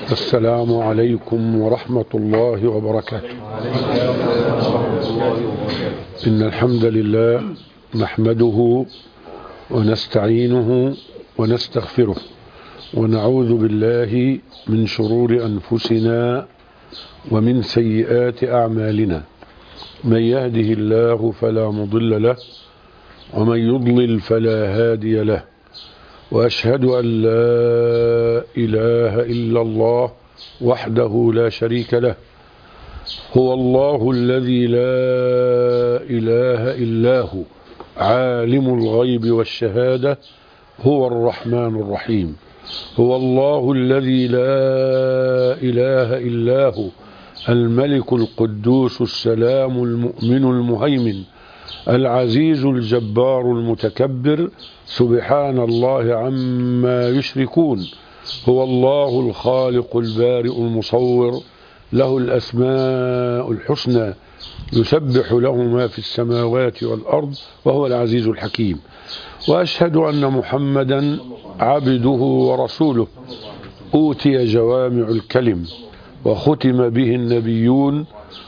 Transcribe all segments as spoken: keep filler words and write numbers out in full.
السلام عليكم ورحمة الله وبركاته. إن الحمد لله نحمده ونستعينه ونستغفره ونعوذ بالله من شرور أنفسنا ومن سيئات أعمالنا. من يهده الله فلا مضل له ومن يضلل فلا هادي له، وأشهد أن لا إله إلا الله وحده لا شريك له، هو الله الذي لا إله إلا هو عالم الغيب والشهادة، هو الرحمن الرحيم. هو الله الذي لا إله إلا هو الملك القدوس السلام المؤمن المهيمن العزيز الجبار المتكبر، سبحان الله عما يشركون. هو الله الخالق البارئ المصور، له الأسماء الحسنى، يسبح له ما في السماوات والأرض، وهو العزيز الحكيم. وأشهد أن محمدا عبده ورسوله، أوتي جوامع الكلم وختم به النبيون،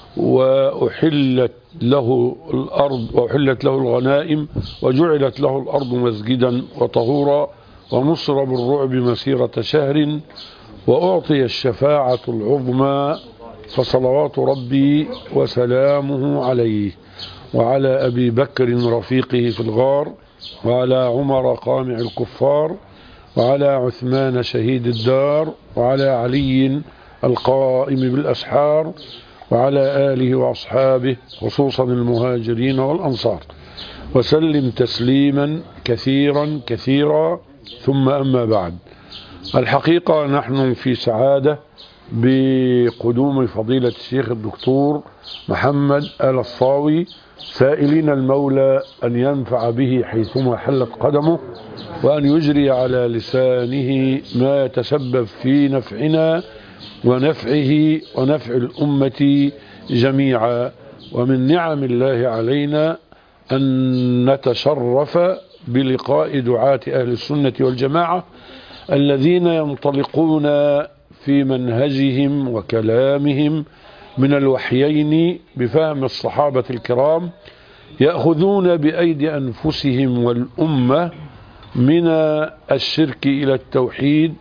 وأحلت له الأرض وأحلت له الغنائم، وجعلت له الأرض مسجدا وطهورا، ونصر بالرعب مسيرة شهر، وأعطي الشفاعة العظمى، فصلوات ربي وسلامه عليه وعلى أبي بكر رفيقه في الغار، وعلى عمر قامع الكفار، وعلى عثمان شهيد الدار، وعلى علي القائم بالأسحار، وعلى آله وأصحابه خصوصا المهاجرين والأنصار، وسلم تسليما كثيرا كثيرا. ثم أما بعد، الحقيقة نحن في سعادة بقدوم فضيلة الشيخ الدكتور محمد آل الصاوي، سائلين المولى أن ينفع به حيثما حلت قدمه، وأن يجري على لسانه ما يتسبب في نفعنا ونفعه ونفع الأمة جميعا. ومن نعم الله علينا أن نتشرف بلقاء دعاة أهل السنة والجماعة الذين ينطلقون في منهجهم وكلامهم من الوحيين بفهم الصحابة الكرام، يأخذون بأيدي أنفسهم والأمة من الشرك إلى التوحيد،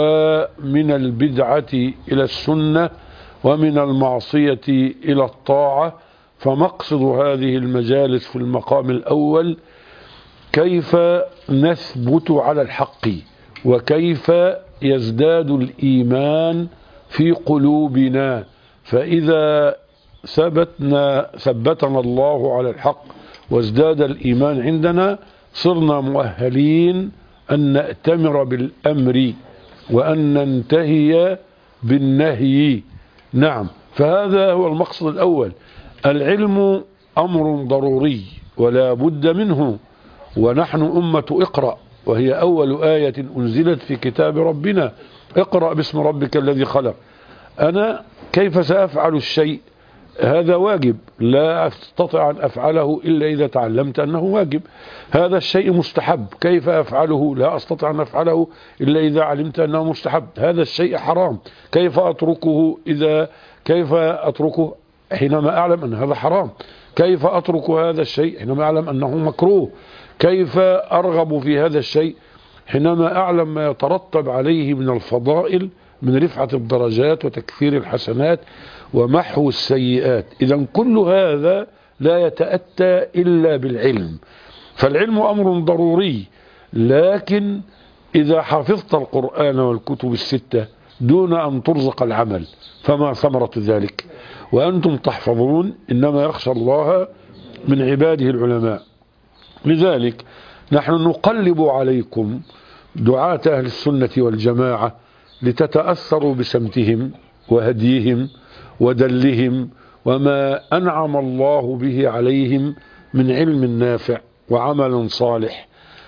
ومن البدعة إلى السنة، ومن المعصية إلى الطاعة. فمقصد هذه المجالس في المقام الأول كيف نثبت على الحق، وكيف يزداد الإيمان في قلوبنا. فإذا ثبتنا ثبتنا الله على الحق وازداد الإيمان عندنا، صرنا مؤهلين أن نأتمر بالأمر وأن ننتهي بالنهي. نعم، فهذا هو المقصد الأول. العلم أمر ضروري ولا بد منه، ونحن أمة اقرأ، وهي أول آية أنزلت في كتاب ربنا: اقرأ باسم ربك الذي خلق. أنا كيف سأفعل الشيء؟ هذا واجب، لا أستطيع أن أفعله إلا إذا تعلمت أنه واجب. هذا الشيء مستحب، كيف أفعله؟ لا أستطيع أن أفعله إلا إذا علمت أنه مستحب. هذا الشيء حرام، كيف أتركه؟ إذا كيف أتركه حينما أعلم أن هذا حرام؟ كيف أترك هذا الشيء حينما أعلم أنه مكروه؟ كيف أرغب في هذا الشيء حينما أعلم ما يترتب عليه من الفضائل، من رفعة الدرجات وتكثير الحسنات ومحو السيئات؟ إذن كل هذا لا يتأتى إلا بالعلم. فالعلم أمر ضروري، لكن إذا حفظت القرآن والكتب الستة دون أن ترزق العمل فما ثمرة ذلك؟ وأنتم تحفظون، إنما يخشى الله من عباده العلماء. لذلك نحن نقلب عليكم دعاة أهل السنة والجماعة لتتأثروا بسمتهم وهديهم ودلهم وما أنعم الله به عليهم من علم نافع وعمل صالح،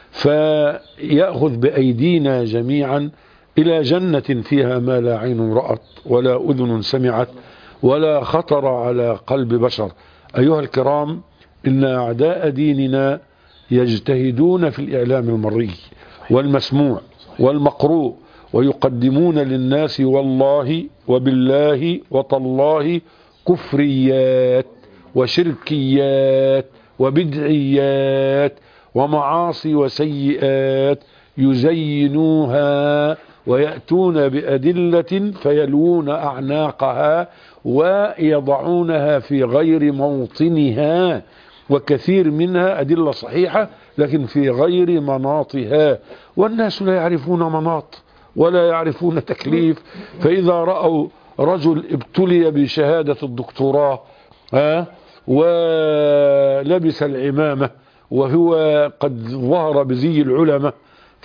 فيأخذ بأيدينا جميعا إلى جنة فيها ما لا عين رأت ولا أذن سمعت ولا خطر على قلب بشر. أيها الكرام، إن أعداء ديننا يجتهدون في الإعلام المرئي والمسموع والمقروء ويقدمون للناس والله وبالله وتالله كفريات وشركيات وبدعيات ومعاصي وسيئات يزينوها ويأتون بأدلة فيلوون أعناقها ويضعونها في غير موطنها، وكثير منها أدلة صحيحة لكن في غير مناطها، والناس لا يعرفون مناط ولا يعرفون تكليف. فإذا رأوا رجل ابتلي بشهادة الدكتوراه ها ولبس العمامة وهو قد ظهر بزي العلماء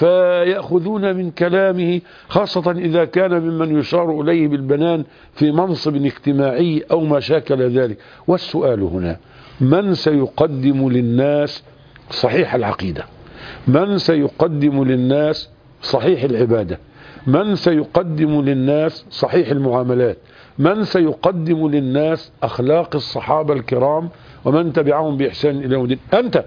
فيأخذون من كلامه، خاصة إذا كان ممن يشار إليه بالبنان في منصب اجتماعي أو ما شاكل ذلك. والسؤال هنا: من سيقدم للناس صحيح العقيدة؟ من سيقدم للناس صحيح العبادة؟ من سيقدم للناس صحيح المعاملات؟ من سيقدم للناس أخلاق الصحابة الكرام ومن تبعهم بإحسان إلى يوم الدين؟ أنت.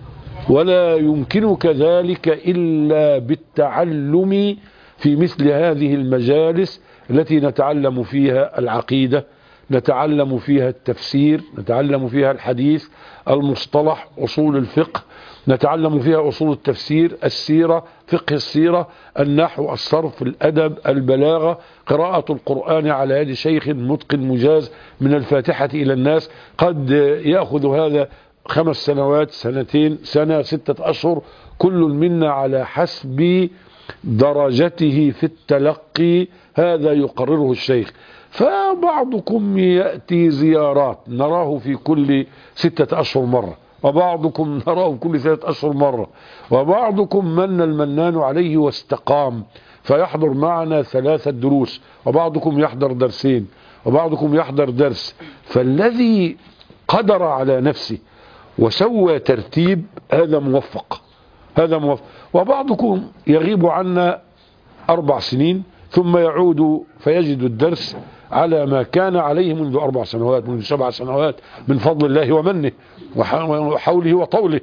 ولا يمكنك ذلك إلا بالتعلم في مثل هذه المجالس التي نتعلم فيها العقيدة، نتعلم فيها التفسير، نتعلم فيها الحديث، المصطلح، أصول الفقه، نتعلم فيها أصول التفسير، السيرة، فقه السيرة، النحو، الصرف، الأدب، البلاغة، قراءة القرآن على يد شيخ متقن مجاز من الفاتحة إلى الناس، قد يأخذ هذا خمس سنوات، سنتين، سنة، ستة أشهر، كل منا على حسب درجته في التلقي، هذا يقرره الشيخ. فبعضكم يأتي زيارات نراه في كل ستة أشهر مرة، وبعضكم نراه كل ثلاثة أشهر مرة، وبعضكم من المنان عليه واستقام فيحضر معنا ثلاثة دروس، وبعضكم يحضر درسين، وبعضكم يحضر درس. فالذي قدر على نفسه وسوى ترتيب هذا موفق، هذا موفق. وبعضكم يغيب عنا أربع سنين ثم يعود فيجد الدرس على ما كان عليه منذ أربع سنوات، منذ سبع سنوات، من فضل الله ومنه وحوله وطوله.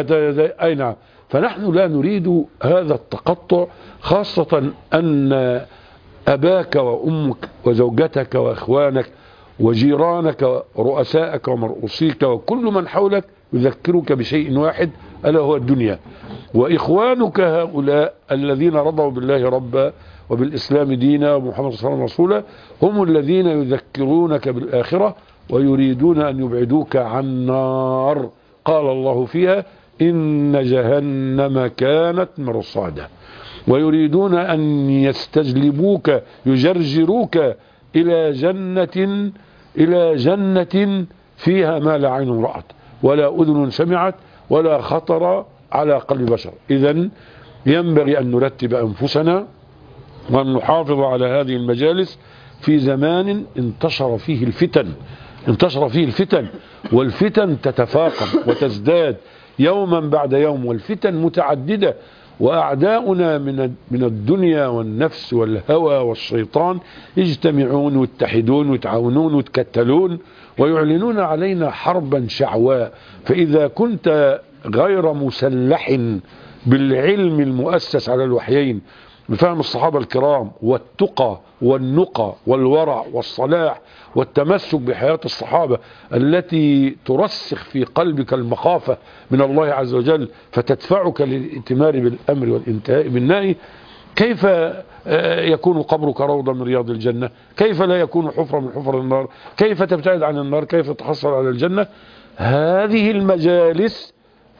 أي نعم. فنحن لا نريد هذا التقطع، خاصة أن أباك وأمك وزوجتك وإخوانك وجيرانك ورؤسائك ومرؤوسيك وكل من حولك يذكرك بشيء واحد ألا هو الدنيا. وإخوانك هؤلاء الذين رضوا بالله ربا وبالإسلام دينا ومحمد صلى الله عليه وسلم رسولا هم الذين يذكرونك بالآخرة ويريدون أن يبعدوك عن النار. قال الله فيها: إن جهنم كانت مرصادا. ويريدون أن يستجلبوك، يجرجروك إلى جنة إلى جنة فيها ما لا عين رأت ولا أذن سمعت ولا خطر على قلب بشر. إذن ينبغي أن نرتب أنفسنا وأن نحافظ على هذه المجالس في زمان انتشر فيه الفتن، انتشر فيه الفتن، والفتن تتفاقم وتزداد يوما بعد يوم، والفتن متعددة، وأعداؤنا من من الدنيا والنفس والهوى والشيطان يجتمعون ويتحدون ويتعاونون ويتكتلون ويعلنون علينا حربا شعواء. فإذا كنت غير مسلح بالعلم المؤسس على الوحيين بفهم الصحابة الكرام والتقى والنقى والورع والصلاح والتمسك بحياة الصحابة التي ترسخ في قلبك المخافة من الله عز وجل فتدفعك للائتمار بالأمر والانتهاء بالنهي، كيف يكون قبرك روضة من رياض الجنة؟ كيف لا يكون حفرة من حفر النار؟ كيف تبتعد عن النار؟ كيف تحصل على الجنة؟ هذه المجالس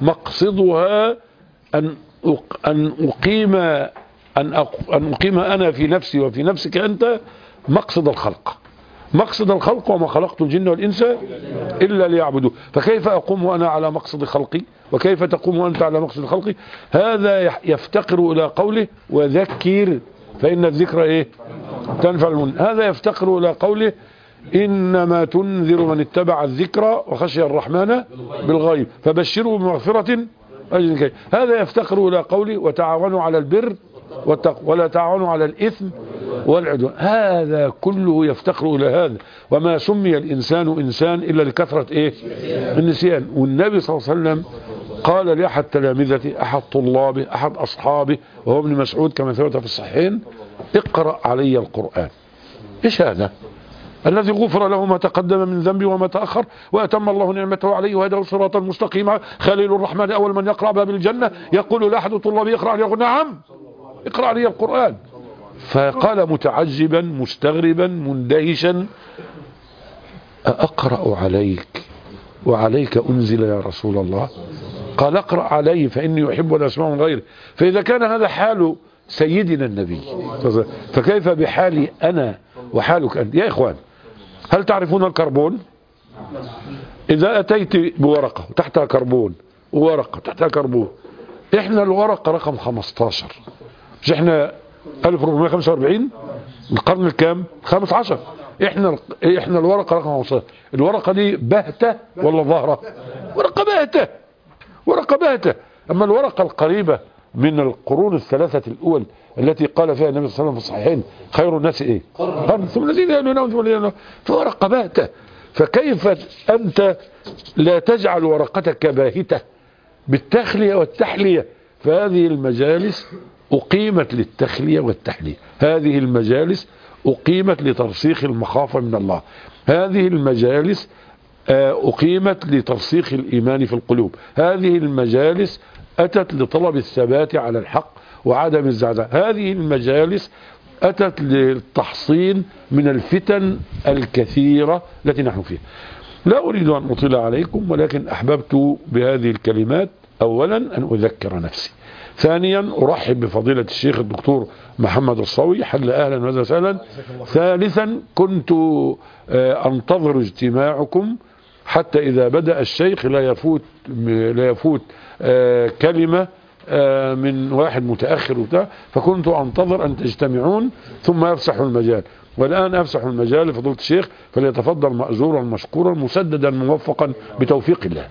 مقصدها أن أن أقيم أن أن أقيم أنا في نفسي وفي نفسك أنت مقصد الخلق، مقصد الخلق. وما خلقت الجن والإنس إلا ليعبدوا. فكيف أقوم أنا على مقصد خلقي وكيف تقوم أنت على مقصد خلقي؟ هذا يفتقر إلى قوله: وذكر فإن الذكر إيه؟ تنفع المؤمنين. هذا يفتقر إلى قوله: إنما تنذر من اتبع الذكر وخشي الرحمن بالغيب فبشره بمغفرة أجر كريم. هذا يفتقر إلى قوله: وتعاونوا على البر والتقوى ولا تعاونوا على الإثم والعدوان. هذا كله يفتقر إلى هذا. وما سمي الإنسان إنسان إلا لكثرة إيه؟ النسيان. والنبي صلى الله عليه وسلم قال لأحد تلامذته أحد طلابه أحد أصحابه وهو ابن مسعود كما ثبت في الصحيحين: اقرأ علي القرآن. إيش هذا؟ الذي غفر له ما تقدم من ذنبه وما تأخر وأتم الله نعمته عليه وهداه صراطا مستقيما. خليل الرحمن أول من يقرأ باب الجنة يقول لأحد طلابه: اقرأ علي القرآن. نعم، اقرأ علي القرآن. فقال متعجبا مستغربا مندهشا: أقرأ عليك وعليك أنزل يا رسول الله؟ قال: اقرأ علي فإني أحب أن أسمع من غيره. فإذا كان هذا حال سيدنا النبي، فكيف بحالي أنا وحالك أنت؟ يا إخوان، هل تعرفون الكربون؟ إذا أتيت بورقة تحتها كربون وورقة تحتها كربون، إحنا الورقة رقم خمستاشر، مش إحنا ألف وأربعمائة وخمسة وأربعين القرن الكام؟ خامس عشر. إحنا إحنا الورقة رقم خمستاشر. الورقة دي باهتة ولا ظاهرة؟ ورقة باهتة، ورقة باهتة. أما الورقة القريبة من القرون الثلاثة الأول التي قال فيها النبي صلى الله عليه وسلم في الصحيحين: خير الناس إيه؟ قرن ثم الذين يلونهم ثم الذين يلونهم. فورقة باهتة، فكيف أنت لا تجعل ورقتك باهتة بالتخلية والتحلية؟ فهذه المجالس أقيمت للتخلية والتحلية، هذه المجالس أقيمت لترسيخ المخافة من الله، هذه المجالس أقيمت لترسيخ الإيمان في القلوب، هذه المجالس أتت لطلب الثبات على الحق وعدم الزعزعة، هذه المجالس أتت للتحصين من الفتن الكثيرة التي نحن فيها. لا أريد أن أطيل عليكم، ولكن أحببت بهذه الكلمات أولا أن أذكر نفسي، ثانيا أرحب بفضيلة الشيخ الدكتور محمد الصاوي، حل أهلا وسهلا، ثالثا كنت أنتظر اجتماعكم حتى إذا بدأ الشيخ لا يفوت لا يفوت كلمة من واحد متأخر وبتاع، فكنت أنتظر أن تجتمعون ثم يفسح المجال. والآن أفسح المجال لفضيلة الشيخ، فليتفضل مأجورا مشكورا مسددا موفقا بتوفيق الله.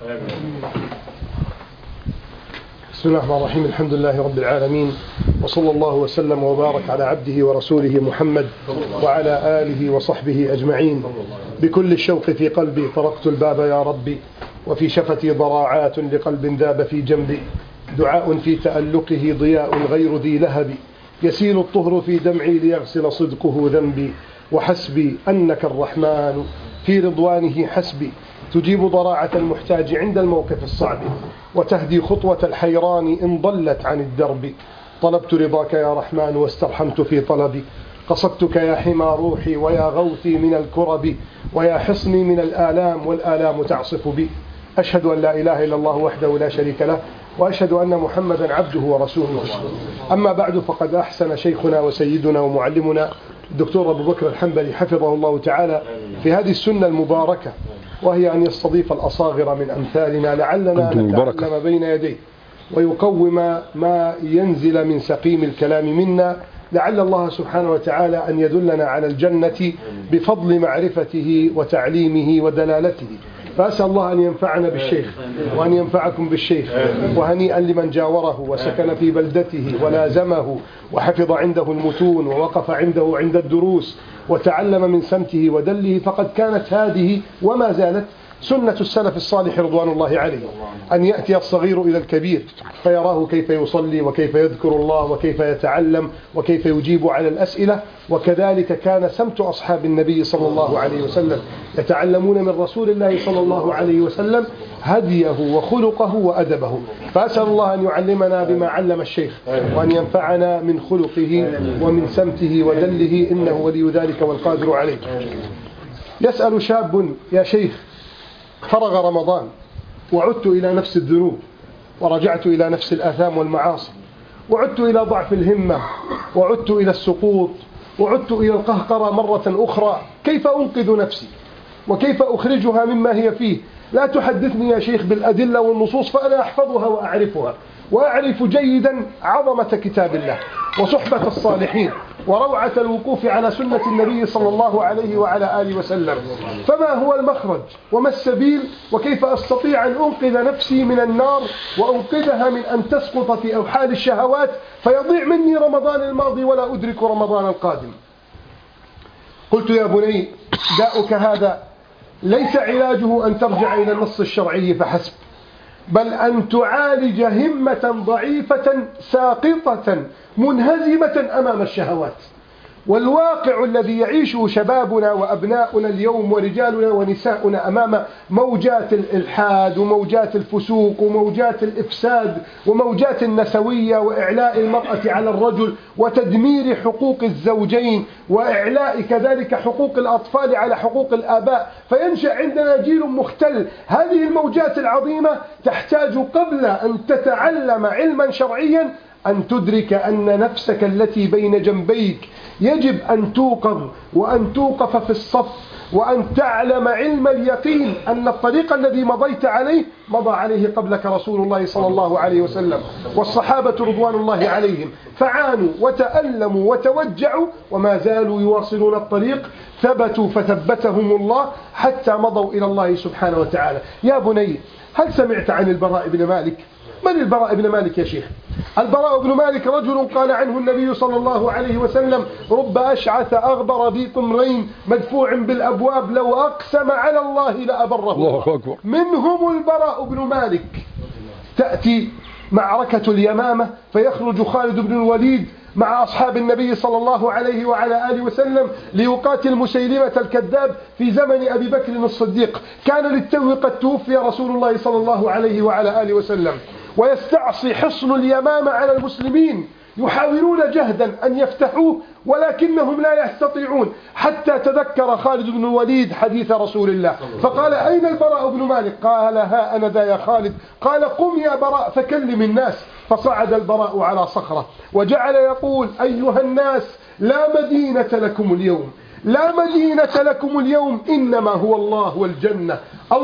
بسم الله الرحمن الرحيم. الحمد لله رب العالمين، وصلى الله وسلم وبارك على عبده ورسوله محمد وعلى آله وصحبه أجمعين. بكل الشوق في قلبي طرقت الباب يا ربي، وفي شفتي ضراعات لقلب ذاب في جنبي، دعاء في تألقه ضياء غير ذي لهب، يسيل الطهر في دمعي ليغسل صدقه ذنبي، وحسبي أنك الرحمن في رضوانه حسبي، تجيب ضراعة المحتاج عند الموقف الصعب، وتهدي خطوة الحيران إن ضلت عن الدرب. طلبت رضاك يا رحمن واسترحمت في طلبي، قصدتك يا حمى روحي ويا غوثي من الكرب، ويا حصني من الآلام والآلام تعصف بي. أشهد أن لا إله إلا الله وحده لا شريك له، وأشهد أن محمدا عبده ورسوله. أما بعد، فقد أحسن شيخنا وسيدنا ومعلمنا الدكتور أبو بكر الحنبلي حفظه الله تعالى في هذه السنة المباركة، وهي أن يستضيف الأصاغر من أمثالنا لعلنا نتعلم بين يديه، ويقوم ما ينزل من سقيم الكلام منا، لعل الله سبحانه وتعالى أن يدلنا على الجنة بفضل معرفته وتعليمه ودلالته. فأسأل الله أن ينفعنا بالشيخ وأن ينفعكم بالشيخ، وهنيئا لمن جاوره وسكن في بلدته ولازمه وحفظ عنده المتون ووقف عنده عند الدروس وتعلم من سمته ودله، فقد كانت هذه وما زالت سنة السلف الصالح رضوان الله عليه، أن يأتي الصغير إلى الكبير فيراه كيف يصلي وكيف يذكر الله وكيف يتعلم وكيف يجيب على الأسئلة. وكذلك كان سمت أصحاب النبي صلى الله عليه وسلم، يتعلمون من رسول الله صلى الله عليه وسلم هديه وخلقه وأدبه. فأسأل الله أن يعلمنا بما علم الشيخ، وأن ينفعنا من خلقه ومن سمته ودله، إنه ولي ذلك والقادر عليه. يسأل شاب: يا شيخ، فرغ رمضان وعدت إلى نفس الذنوب، ورجعت إلى نفس الآثام والمعاصي، وعدت إلى ضعف الهمة، وعدت إلى السقوط، وعدت إلى القهقرة مرة أخرى، كيف أنقذ نفسي وكيف أخرجها مما هي فيه؟ لا تحدثني يا شيخ بالأدلة والنصوص، فأنا أحفظها وأعرفها، وأعرف جيدا عظمة كتاب الله وصحبة الصالحين وروعة الوقوف على سنة النبي صلى الله عليه وعلى آله وسلم. فما هو المخرج وما السبيل، وكيف أستطيع أن أنقذ نفسي من النار وأنقذها من أن تسقط في أوحال الشهوات فيضيع مني رمضان الماضي ولا أدرك رمضان القادم؟ قلت: يا بني، داؤك هذا ليس علاجه أن ترجع إلى النص الشرعي فحسب، بل أن تعالج همة ضعيفة ساقطة منهزمة أمام الشهوات. والواقع الذي يعيشه شبابنا وأبناؤنا اليوم ورجالنا ونساؤنا أمام موجات الإلحاد وموجات الفسوق وموجات الإفساد وموجات النسوية وإعلاء المرأة على الرجل وتدمير حقوق الزوجين وإعلاء كذلك حقوق الأطفال على حقوق الآباء، فينشأ عندنا جيل مختل. هذه الموجات العظيمة تحتاج قبل أن تتعلم علما شرعيا أن تدرك أن نفسك التي بين جنبيك يجب أن توقظ وأن توقف في الصف، وأن تعلم علم اليقين أن الطريق الذي مضيت عليه مضى عليه قبلك رسول الله صلى الله عليه وسلم والصحابة رضوان الله عليهم، فعانوا وتألموا وتوجعوا وما زالوا يواصلون الطريق، ثبتوا فثبتهم الله حتى مضوا إلى الله سبحانه وتعالى. يا بني، هل سمعت عن البراء بن مالك؟ من البراء بن مالك يا شيخ؟ البراء بن مالك رجل قال عنه النبي صلى الله عليه وسلم: رب أشعث أغبر ذي طمرين مدفوع بالأبواب لو أقسم على الله لأبره. الله أكبر. منهم البراء بن مالك. تأتي معركة اليمامة فيخرج خالد بن الوليد مع أصحاب النبي صلى الله عليه وعلى آله وسلم ليقاتل مسيلمة الكذاب في زمن أبي بكر الصديق. كان للتو قد توفي رسول الله صلى الله عليه وعلى آله وسلم، ويستعصي حصن اليمامة على المسلمين، يحاولون جهدا أن يفتحوه ولكنهم لا يستطيعون، حتى تذكر خالد بن الوليد حديث رسول الله فقال: أين البراء بن مالك؟ قال: ها أنا ذا يا خالد. قال: قم يا براء فكلم الناس. فصعد البراء على صخرة وجعل يقول: أيها الناس، لا مدينة لكم اليوم، لا مدينة لكم اليوم، إنما هو الله والجنة،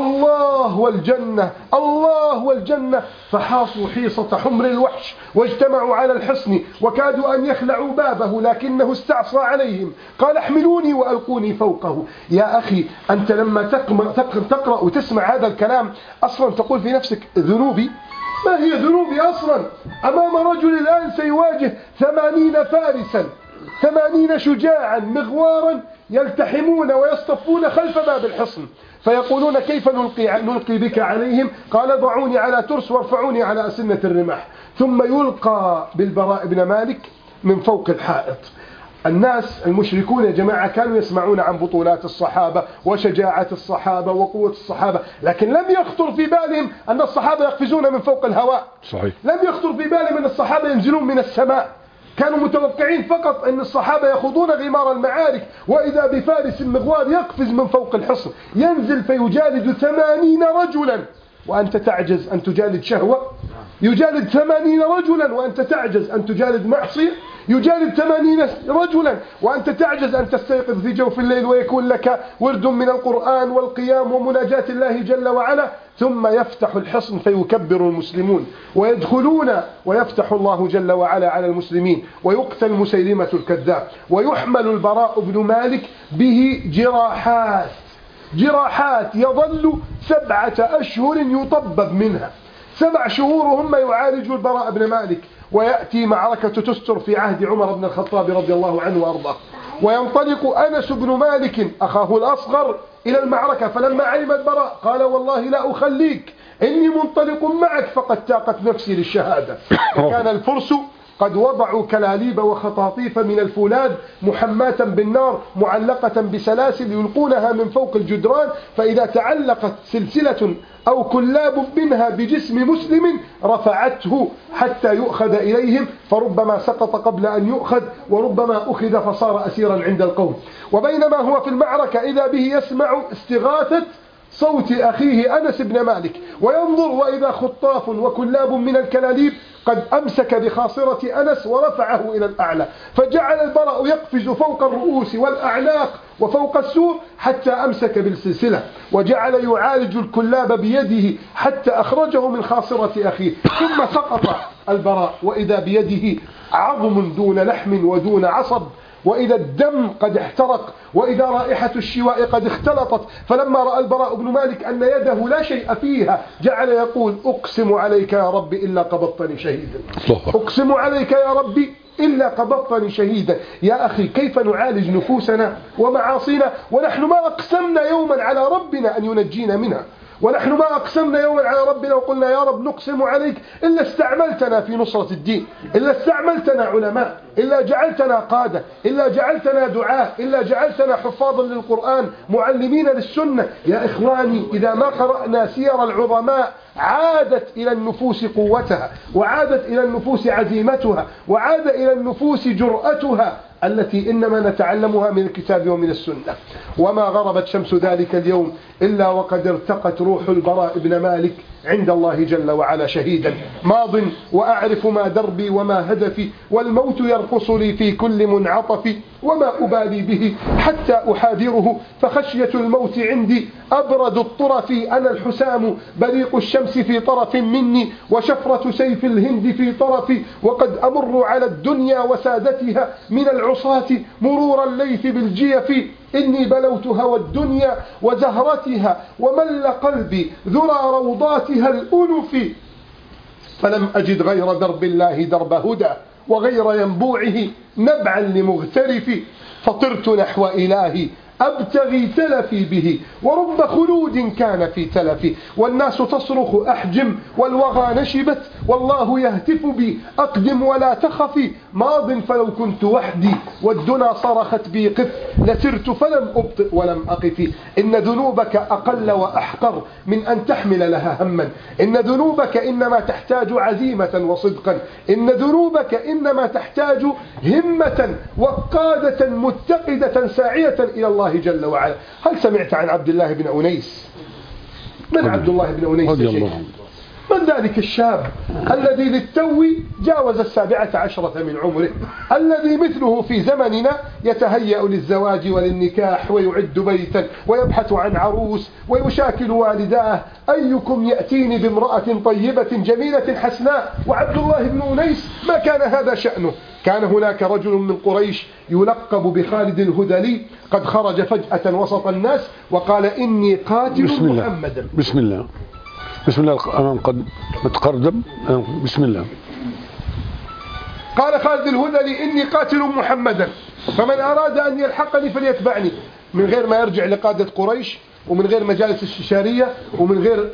الله والجنة، الله والجنة. فحاصوا حيصة حمر الوحش واجتمعوا على الحصن وكادوا أن يخلعوا بابه، لكنه استعصى عليهم. قال: احملوني وألقوني فوقه. يا أخي، أنت لما تقرأ وتسمع هذا الكلام أصلا تقول في نفسك: ذنوبي؟ ما هي ذنوبي أصلا أمام رجل الآن سيواجه ثمانين فارسا، ثمانين شجاعا مغوارا يلتحمون ويصطفون خلف باب الحصن، فيقولون: كيف نلقي, نلقي بك عليهم؟ قال: ضعوني على ترس وارفعوني على أسنة الرماح. ثم يلقى بالبراء بن مالك من فوق الحائط. الناس المشركون يا جماعة كانوا يسمعون عن بطولات الصحابة وشجاعة الصحابة وقوة الصحابة، لكن لم يخطر في بالهم أن الصحابة يقفزون من فوق الهواء. صحيح. لم يخطر في بالهم أن الصحابة ينزلون من السماء. كانوا متوقعين فقط أن الصحابة يخوضون غمار المعارك، وإذا بفارس مغوار يقفز من فوق الحصن ينزل فيجالد ثمانين رجلا، وأنت تعجز أن تجالد شهوة؟ يجالد ثمانين رجلا وأنت تعجز أن تجالد معصية؟ يجالد ثمانين رجلا وأنت تعجز أن تستيقظ في جوف الليل ويكون لك ورد من القرآن والقيام ومناجاة الله جل وعلا؟ ثم يفتح الحصن فيكبر المسلمون ويدخلون ويفتح الله جل وعلا على المسلمين ويقتل مسيلمة الكذاب، ويحمل البراء بن مالك به جراحات جراحات يظل سبعة أشهر يطبب منها، سبع شهور هم يعالج البراء بن مالك. ويأتي معركة تستر في عهد عمر بن الخطاب رضي الله عنه وأرضاه، وينطلق أنس بن مالك أخاه الأصغر إلى المعركة، فلما علم البراء قال: والله لا أخليك، إني منطلق معك، فقد تاقت نفسي للشهادة. وكان الفرس قد وضعوا كلاليب وخطاطيف من الفولاذ محماة بالنار معلقة بسلاسل يلقونها من فوق الجدران، فإذا تعلقت سلسلة أو كلاب منها بجسم مسلم رفعته حتى يؤخذ إليهم، فربما سقط قبل أن يؤخذ وربما أخذ فصار أسيرا عند القوم. وبينما هو في المعركة إذا به يسمع استغاثة صوت أخيه أنس بن مالك، وينظر وإذا خطاف وكلاب من الكلاليب قد أمسك بخاصرة أنس ورفعه إلى الأعلى، فجعل البراء يقفز فوق الرؤوس والأعناق وفوق السور حتى أمسك بالسلسلة، وجعل يعالج الكلاب بيده حتى أخرجه من خاصرة أخيه. ثم سقط البراء وإذا بيده عظم دون لحم ودون عصب، وإذا الدم قد احترق، وإذا رائحة الشواء قد اختلطت. فلما رأى البراء بن مالك أن يده لا شيء فيها جعل يقول: أقسم عليك يا ربي إلا قبضتني شهيدا، أقسم عليك يا ربي إلا قبضتني شهيدا. يا أخي، كيف نعالج نفوسنا ومعاصينا ونحن ما أقسمنا يوما على ربنا أن ينجينا منها؟ ونحن ما أقسمنا يوما على ربنا وقلنا يا رب نقسم عليك إلا استعملتنا في نصرة الدين، إلا استعملتنا علماء، إلا جعلتنا قادة، إلا جعلتنا دعاء، إلا جعلتنا حفاظا للقرآن معلمين للسنة. يا إخواني، إذا ما قرأنا سير العظماء عادت إلى النفوس قوتها، وعادت إلى النفوس عزيمتها، وعاد إلى النفوس جرأتها التي إنما نتعلمها من الكتاب ومن السنة. وما غربت شمس ذلك اليوم إلا وقد ارتقت روح البراء بن مالك عند الله جل وعلا شهيدا ماض وأعرف ما دربي وما هدفي، والموت يرقص لي في كل منعطف، وما أبالي به حتى أحاذره، فخشية الموت عندي أبرد الطرف. أنا الحسام بريق الشمس في طرف مني، وشفرة سيف الهند في طرفي، وقد أمر على الدنيا وسادتها من العصاة مرور الليث بالجيف. إني بلوت هوى الدنيا وزهرتها، ومل قلبي ذرى روضاتها الأنف، فلم أجد غير درب الله درب هدى، وغير ينبوعه نبعا لمغترف. فطرت نحو إلهي أبتغي تلفي به، ورب خلود كان في تلفي، والناس تصرخ أحجم والوغى نشبت، والله يهتف بي أقدم ولا تخفي. ماض فلو كنت وحدي والدنا صرخت بي قف، لسرت فلم أبطئ ولم أقف. إن ذنوبك أقل وأحقر من أن تحمل لها هما، إن ذنوبك إنما تحتاج عزيمة وصدقا، إن ذنوبك إنما تحتاج همة وقادة متقدة ساعية إلى الله جل وعلا. هل سمعت عن عبد الله بن أنيس؟ من عبد الله بن أنيس؟ رضي الله عنه. من ذلك الشاب الذي للتو جاوز السابعة عشرة من عمره، الذي مثله في زمننا يتهيأ للزواج وللنكاح ويعد بيتا ويبحث عن عروس ويشاكل والداه: أيكم يأتيني بامرأة طيبة جميلة حسناء؟ وعبد الله بن أنيس ما كان هذا شأنه. كان هناك رجل من قريش يلقب بخالد الهذلي قد خرج فجأة وسط الناس وقال: إني قاتل بسم الله. محمدا. بسم الله بسم الله الأمام قد متقردم. بسم الله. قال خالد الهذلي: إني قاتل محمدا، فمن أراد أن يلحقني فليتبعني، من غير ما يرجع لقادة قريش، ومن غير مجالس استشارية، ومن غير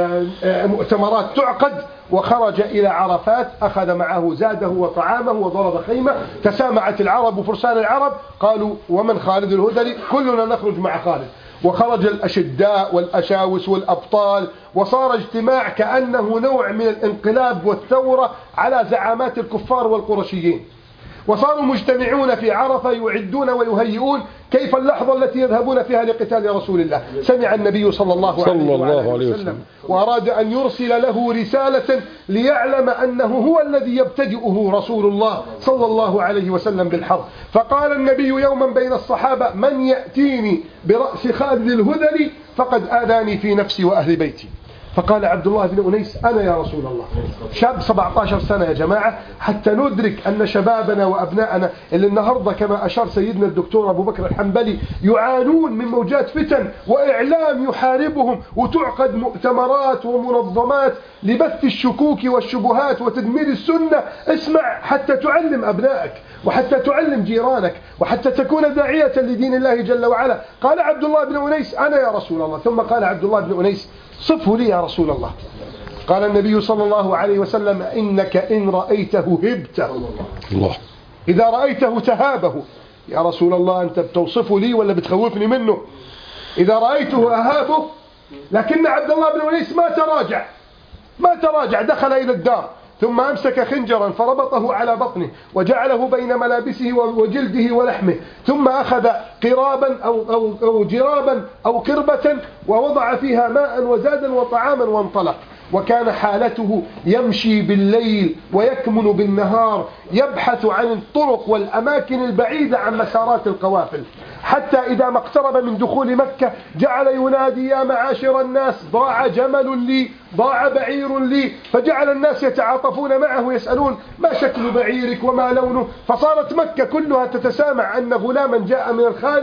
مؤتمرات تعقد. وخرج إلى عرفات، أخذ معه زاده وطعامه وضرب خيمة. تسامعت العرب وفرسان العرب قالوا: ومن خالد الهذلي؟ كلنا نخرج مع خالد. وخرج الأشداء والأشاوس والأبطال، وصار اجتماع كأنه نوع من الانقلاب والثورة على زعامات الكفار والقرشيين. وصاروا مجتمعون في عرفة يعدون ويهيئون كيف اللحظة التي يذهبون فيها لقتال رسول الله. سمع النبي صلى الله عليه وسلم وأراد أن يرسل له رسالة ليعلم أنه هو الذي يبتدئه رسول الله صلى الله عليه وسلم بالحرب. فقال النبي يوما بين الصحابة: من يأتيني برأس خالد الهذلي فقد آذاني في نفسي وأهل بيتي. فقال عبد الله بن أنيس: أنا يا رسول الله. شاب سبعة عشر سنة يا جماعة، حتى ندرك أن شبابنا وأبناءنا اللي النهاردة كما أشار سيدنا الدكتور أبو بكر الحنبلي يعانون من موجات فتن وإعلام يحاربهم، وتعقد مؤتمرات ومنظمات لبث الشكوك والشبهات وتدمير السنة. اسمع حتى تعلم أبنائك، وحتى تعلم جيرانك، وحتى تكون داعية لدين الله جل وعلا. قال عبد الله بن أنيس: أنا يا رسول الله. ثم قال عبد الله بن أنيس: صفه لي يا رسول الله. قال النبي صلى الله عليه وسلم: إنك إن رأيته هبته، الله. إذا رأيته تهابه. يا رسول الله، أنت بتوصفه لي ولا بتخوفني منه؟ إذا رأيته أهابه. لكن عبد الله بن أنيس ما تراجع ما تراجع دخل إلى الدار، ثم أمسك خنجرا فربطه على بطنه وجعله بين ملابسه وجلده ولحمه، ثم أخذ قرابا أو, أو, أو جرابا أو قربة ووضع فيها ماء وزادا وطعاما وانطلق. وكان حالته يمشي بالليل ويكمن بالنهار، يبحث عن الطرق والأماكن البعيدة عن مسارات القوافل، حتى إذا ما اقترب من دخول مكة جعل ينادي: يا معاشر الناس، ضاع جمل لي، ضاع بعير لي. فجعل الناس يتعاطفون معه يسألون: ما شكل بعيرك وما لونه؟ فصارت مكة كلها تتسامع أن غلاما جاء من الخارج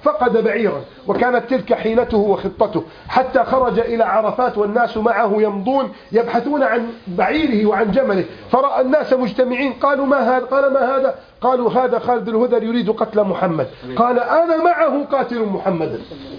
فقد بعيرا، وكانت تلك حيلته وخطته، حتى خرج إلى عرفات والناس معه يمضون يبحثون عن بعيره وعن جمله، فرأى الناس مجتمعين. قالوا ما هذا؟ قال ما هذا؟ قالوا هذا خالد الهذلي يريد قتل محمد. قال أنا معه قاتل محمدا.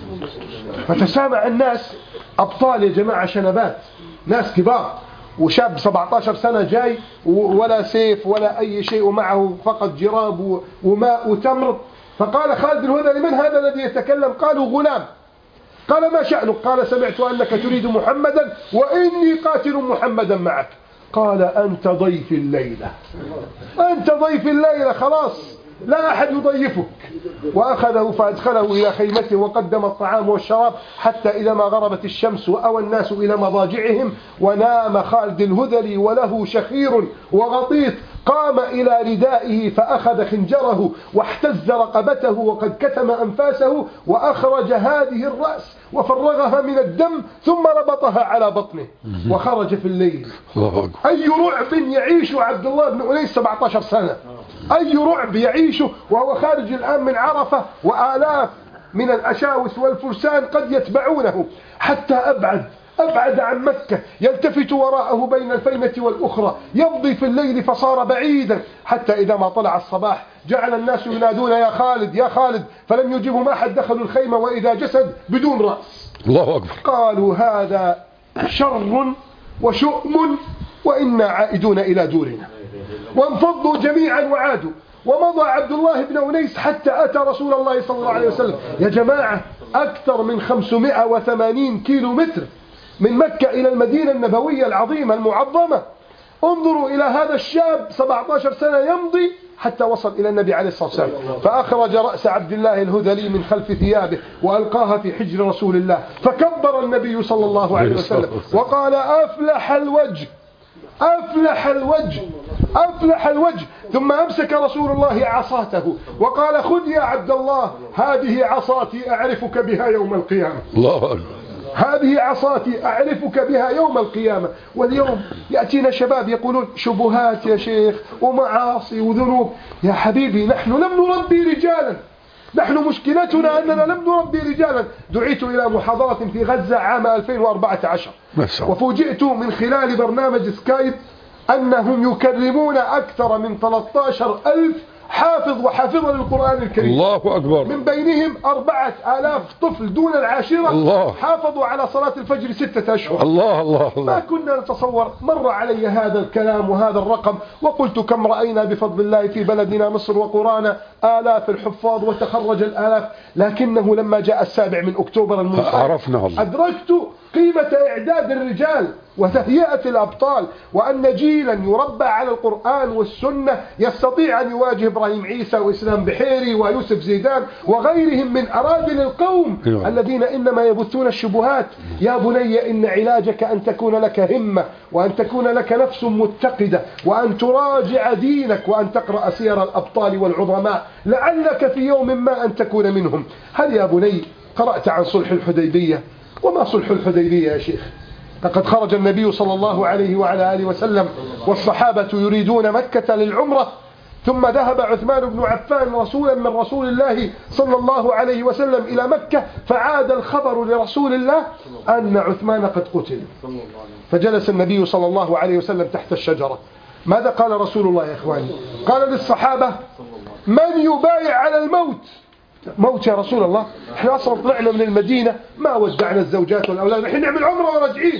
فتسامع الناس، أبطال يا جماعة، شنبات، ناس كبار، وشاب سبعة عشر سنة جاي ولا سيف ولا أي شيء، ومعه فقط جراب وماء وتمر. فقال خالد الهذلي من هذا الذي يتكلم؟ قالوا غلام. قال ما شأنك؟ قال سمعت أنك تريد محمدا وإني قاتل محمدا معك. قال أنت ضيف الليلة، أنت ضيف الليلة، خلاص لا أحد يضيفك. وأخذه فأدخله إلى خيمته وقدم الطعام والشراب، حتى إذا ما غربت الشمس وأوى الناس إلى مضاجعهم ونام خالد الهذلي وله شخير وغطيط، قام إلى ردائه فأخذ خنجره واحتز رقبته وقد كتم أنفاسه، وأخرج هذه الرأس وفرغها من الدم ثم ربطها على بطنه وخرج في الليل. أي رعب يعيش عبد الله بن أنيس سبعة عشر سنة، أي رعب يعيشه وهو خارج الآن من عرفة، وآلاف من الأشاوس والفرسان قد يتبعونه حتى أبعد أبعد عن مكة، يلتفت وراءه بين الفينة والأخرى، يمضي في الليل فصار بعيدا، حتى إذا ما طلع الصباح جعل الناس ينادون يا خالد يا خالد، فلم يجيبوا ما حد. دخلوا الخيمة وإذا جسد بدون رأس. الله أكبر. قالوا هذا شر وشؤم وإنا عائدون إلى دورنا، وانفضوا جميعا وعادوا. ومضى عبد الله بن أنيس حتى أتى رسول الله صلى الله عليه وسلم. يا جماعة أكثر من خمسمائة وثمانين كيلو متر من مكة إلى المدينة النبوية العظيمة المعظمة. انظروا إلى هذا الشاب سبعة عشر سنة يمضي حتى وصل إلى النبي عليه الصلاة والسلام، فأخرج رأس عبد الله الهذلي من خلف ثيابه وألقاها في حجر رسول الله، فكبر النبي صلى الله عليه وسلم وقال أفلح الوجه أفلح الوجه أفلح الوجه. ثم أمسك رسول الله عصاته وقال خذ يا عبد الله هذه عصاتي أعرفك بها يوم القيامة. الله أكبر. هذه عصاتي أعرفك بها يوم القيامة. واليوم يأتينا شباب يقولون شبهات يا شيخ ومعاصي وذنوب. يا حبيبي نحن لم نربي رجالا، نحن مشكلتنا أننا لم نربي رجالا. دعيت إلى محاضرة في غزة عام ألفين وأربعة عشر، وفوجئت من خلال برنامج سكايب أنهم يكرمون أكثر من ثلاثة عشر ألف حافظ وحافظة للقرآن الكريم. الله أكبر. من بينهم أربعة آلاف طفل دون العاشرة. الله. حافظوا على صلاة الفجر ستة أشهر. الله الله الله. ما كنا نتصور. مر علي هذا الكلام وهذا الرقم وقلت كم رأينا بفضل الله في بلدنا مصر وقرانا آلاف الحفاظ وتخرج الآلاف، لكنه لما جاء السابع من أكتوبر المنصر عرفنا الله. أدركت قيمة إعداد الرجال وتهيئة الأبطال، وأن جيلا يربى على القرآن والسنة يستطيع أن يواجه إبراهيم عيسى وإسلام بحيري ويوسف زيدان وغيرهم من أراذل القوم الذين إنما يبثون الشبهات. يا بني إن علاجك أن تكون لك همة، وأن تكون لك نفس متقدة، وأن تراجع دينك، وأن تقرأ سير الأبطال والعظماء لعلك في يوم ما أن تكون منهم. هل يا بني قرأت عن صلح الحديبية؟ وما صلح الحديبية يا شيخ؟ لقد خرج النبي صلى الله عليه وعلى آله وسلم والصحابة يريدون مكة للعمرة، ثم ذهب عثمان بن عفان رسولا من رسول الله صلى الله عليه وسلم إلى مكة، فعاد الخبر لرسول الله أن عثمان قد قتل. فجلس النبي صلى الله عليه وسلم تحت الشجرة. ماذا قال رسول الله يا إخواني؟ قال للصحابة من يبايع على الموت؟ موت يا رسول الله؟ احنا اصلا طلعنا من المدينة ما ودعنا الزوجات والأولاد، الحين نعمل عمره وراجعين،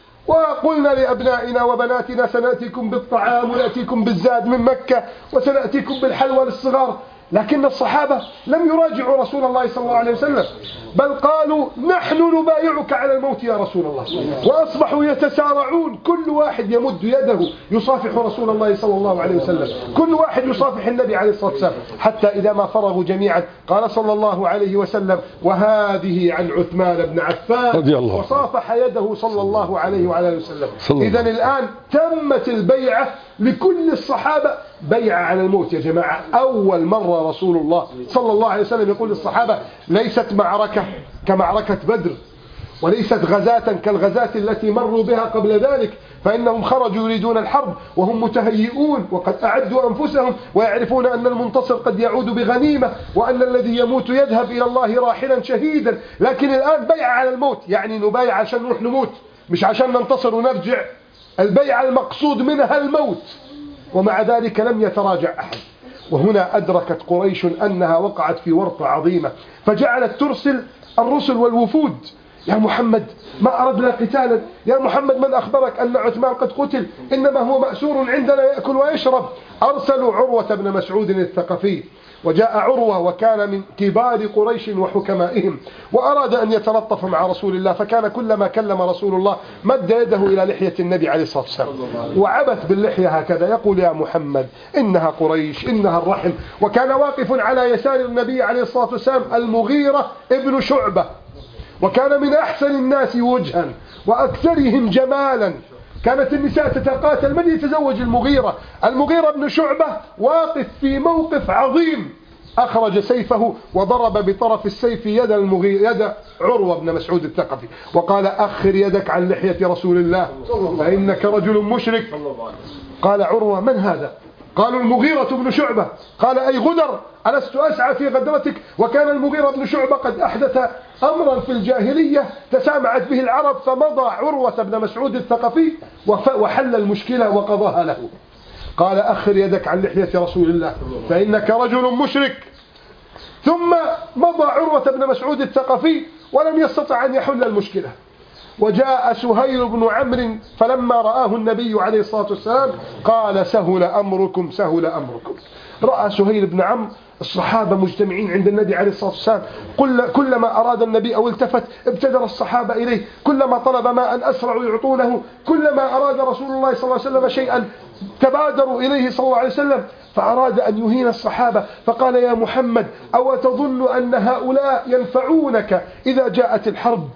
وقلنا لأبنائنا وبناتنا سنأتيكم بالطعام ونأتيكم بالزاد من مكة وسنأتيكم بالحلوى للصغار. لكن الصحابة لم يراجعوا رسول الله صلى الله عليه وسلم، بل قالوا نحن نبايعك على الموت يا رسول الله. وأصبحوا يتسارعون، كل واحد يمد يده يصافح رسول الله صلى الله عليه وسلم، كل واحد يصافح النبي عليه الصلاة والسلام، حتى إذا ما فرغوا جميعا قال صلى الله عليه وسلم وهذه عن عثمان بن عفان، وصافح يده صلى الله عليه وعلى وسلم. إذن الآن تمت البيعة لكل الصحابة، بيعة على الموت يا جماعة. أول مرة رسول الله صلى الله عليه وسلم يقول للصحابة ليست معركة كمعركة بدر وليست غزاة كالغزاة التي مروا بها قبل ذلك، فإنهم خرجوا يريدون الحرب وهم متهيئون وقد أعدوا أنفسهم ويعرفون أن المنتصر قد يعود بغنيمة وأن الذي يموت يذهب إلى الله راحلا شهيدا. لكن الآن بيع على الموت، يعني نبايع عشان نروح نموت مش عشان ننتصر ونرجع. البيع المقصود منها الموت، ومع ذلك لم يتراجع أحد. وهنا أدركت قريش أنها وقعت في ورطة عظيمة، فجعلت ترسل الرسل والوفود: يا محمد ما أردنا قتالا، يا محمد من أخبرك أن عثمان قد قتل، إنما هو مأسور عندنا يأكل ويشرب. أرسلوا عروة بن مسعود الثقفي، وجاء عروة وكان من كبار قريش وحكمائهم، وأراد أن يتلطف مع رسول الله، فكان كلما كلم رسول الله مد يده إلى لحية النبي عليه الصلاة والسلام وعبث باللحية هكذا يقول: يا محمد إنها قريش إنها الرحم. وكان واقف على يسار النبي عليه الصلاة والسلام المغيرة ابن شعبة، وكان من أحسن الناس وجها وأكثرهم جمالا. كانت النساء تتقاتل من يتزوج المغيرة. المغيرة بن شعبة واقف في موقف عظيم، أخرج سيفه وضرب بطرف السيف يد المغيرة يد عروة بن مسعود الثقفي، وقال: أخر يدك عن لحية رسول الله فإنك رجل مشرك. قال عروة: من هذا؟ قالوا: المغيرة بن شعبة. قال: أي غدر، ألست أسعى في غدرتك؟ وكان المغيرة بن شعبة قد أحدث أمرا في الجاهلية تسامعت به العرب، فمضى عروة بن مسعود الثقفي وحل المشكلة وقضاها له. قال: أخر يدك عن لحية رسول الله فإنك رجل مشرك. ثم مضى عروة بن مسعود الثقفي ولم يستطع أن يحل المشكلة، وجاء سهيل بن عمرو فلما رآه النبي عليه الصلاة والسلام قال: سهل أمركم سهل أمركم. رأى سهيل بن عمرو الصحابة مجتمعين عند النبي عليه الصلاة والسلام، كل كلما أراد النبي أو التفت ابتدر الصحابة إليه، كلما طلب ماء أسرعوا يعطونه، كلما أراد رسول الله صلى الله عليه وسلم شيئا تبادروا إليه صلى الله عليه وسلم. فأراد أن يهين الصحابة فقال: يا محمد أو تظن أن هؤلاء ينفعونك إذا جاءت الحرب؟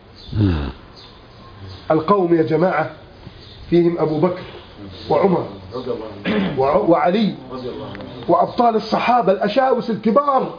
القوم يا جماعة فيهم أبو بكر وعمر وعلي وأبطال الصحابة الأشاوس الكبار.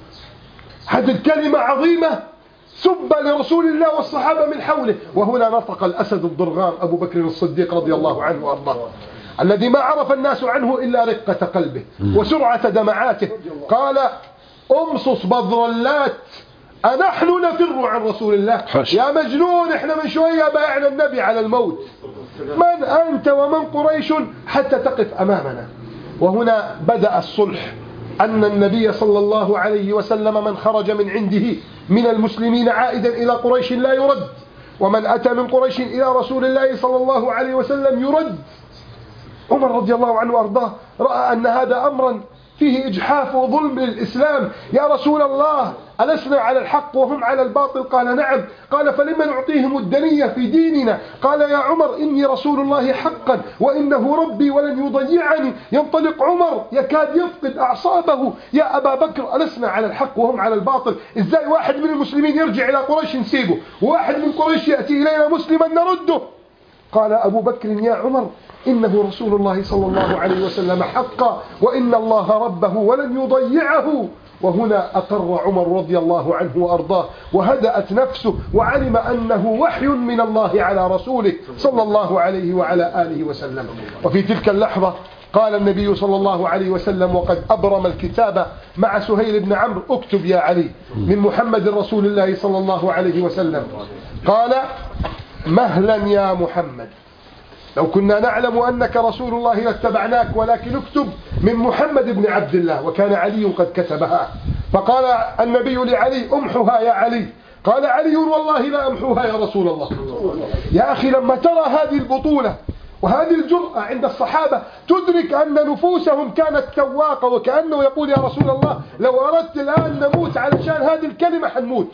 هذه الكلمة عظيمة سب لرسول الله والصحابة من حوله. وهنا نطق الأسد الضرغام أبو بكر الصديق رضي الله عنه وأرضاه، الذي ما عرف الناس عنه إلا رقة قلبه وسرعة دمعاته. قال: أمصص بذرلات أنحن نفر عن رسول الله؟ يا مجنون، إحنا من شوية بايعنا النبي على الموت، من أنت ومن قريش حتى تقف أمامنا؟ وهنا بدأ الصلح، أن النبي صلى الله عليه وسلم من خرج من عنده من المسلمين عائدا إلى قريش لا يرد، ومن أتى من قريش إلى رسول الله صلى الله عليه وسلم يرد. عمر رضي الله عنه وأرضاه رأى أن هذا أمرا فيه إجحاف وظلم للإسلام. يا رسول الله ألسنا على الحق وهم على الباطل؟ قال: نعم. قال: فلما نعطيهم الدنية في ديننا؟ قال: يا عمر إني رسول الله حقا وإنه ربي ولن يضيعني. ينطلق عمر يكاد يفقد أعصابه: يا أبا بكر ألسنا على الحق وهم على الباطل؟ إزاي واحد من المسلمين يرجع إلى قريش نسيبه، وواحد من قريش يأتي إلينا مسلما نرده؟ قال أبو بكر: يا عمر إنه رسول الله صلى الله عليه وسلم حقا وإن الله ربه ولن يضيعه. وهنا أقر عمر رضي الله عنه وأرضاه وهدأت نفسه وعلم أنه وحي من الله على رسوله صلى الله عليه وعلى آله وسلم. وفي تلك اللحظة قال النبي صلى الله عليه وسلم وقد أبرم الكتاب مع سهيل بن عمرو: اكتب يا علي من محمد رسول الله صلى الله عليه وسلم. قال: مهلا يا محمد، لو كنا نعلم أنك رسول الله لاتبعناك، ولكن اكتب من محمد بن عبد الله. وكان علي قد كتبها، فقال النبي لعلي: امحها يا علي. قال علي: والله لا أمحوها يا رسول الله. يا أخي لما ترى هذه البطولة وهذه الجرأة عند الصحابة تدرك أن نفوسهم كانت تواقة، وكأنه يقول: يا رسول الله لو أردت الآن نموت علشان هذه الكلمة حنموت.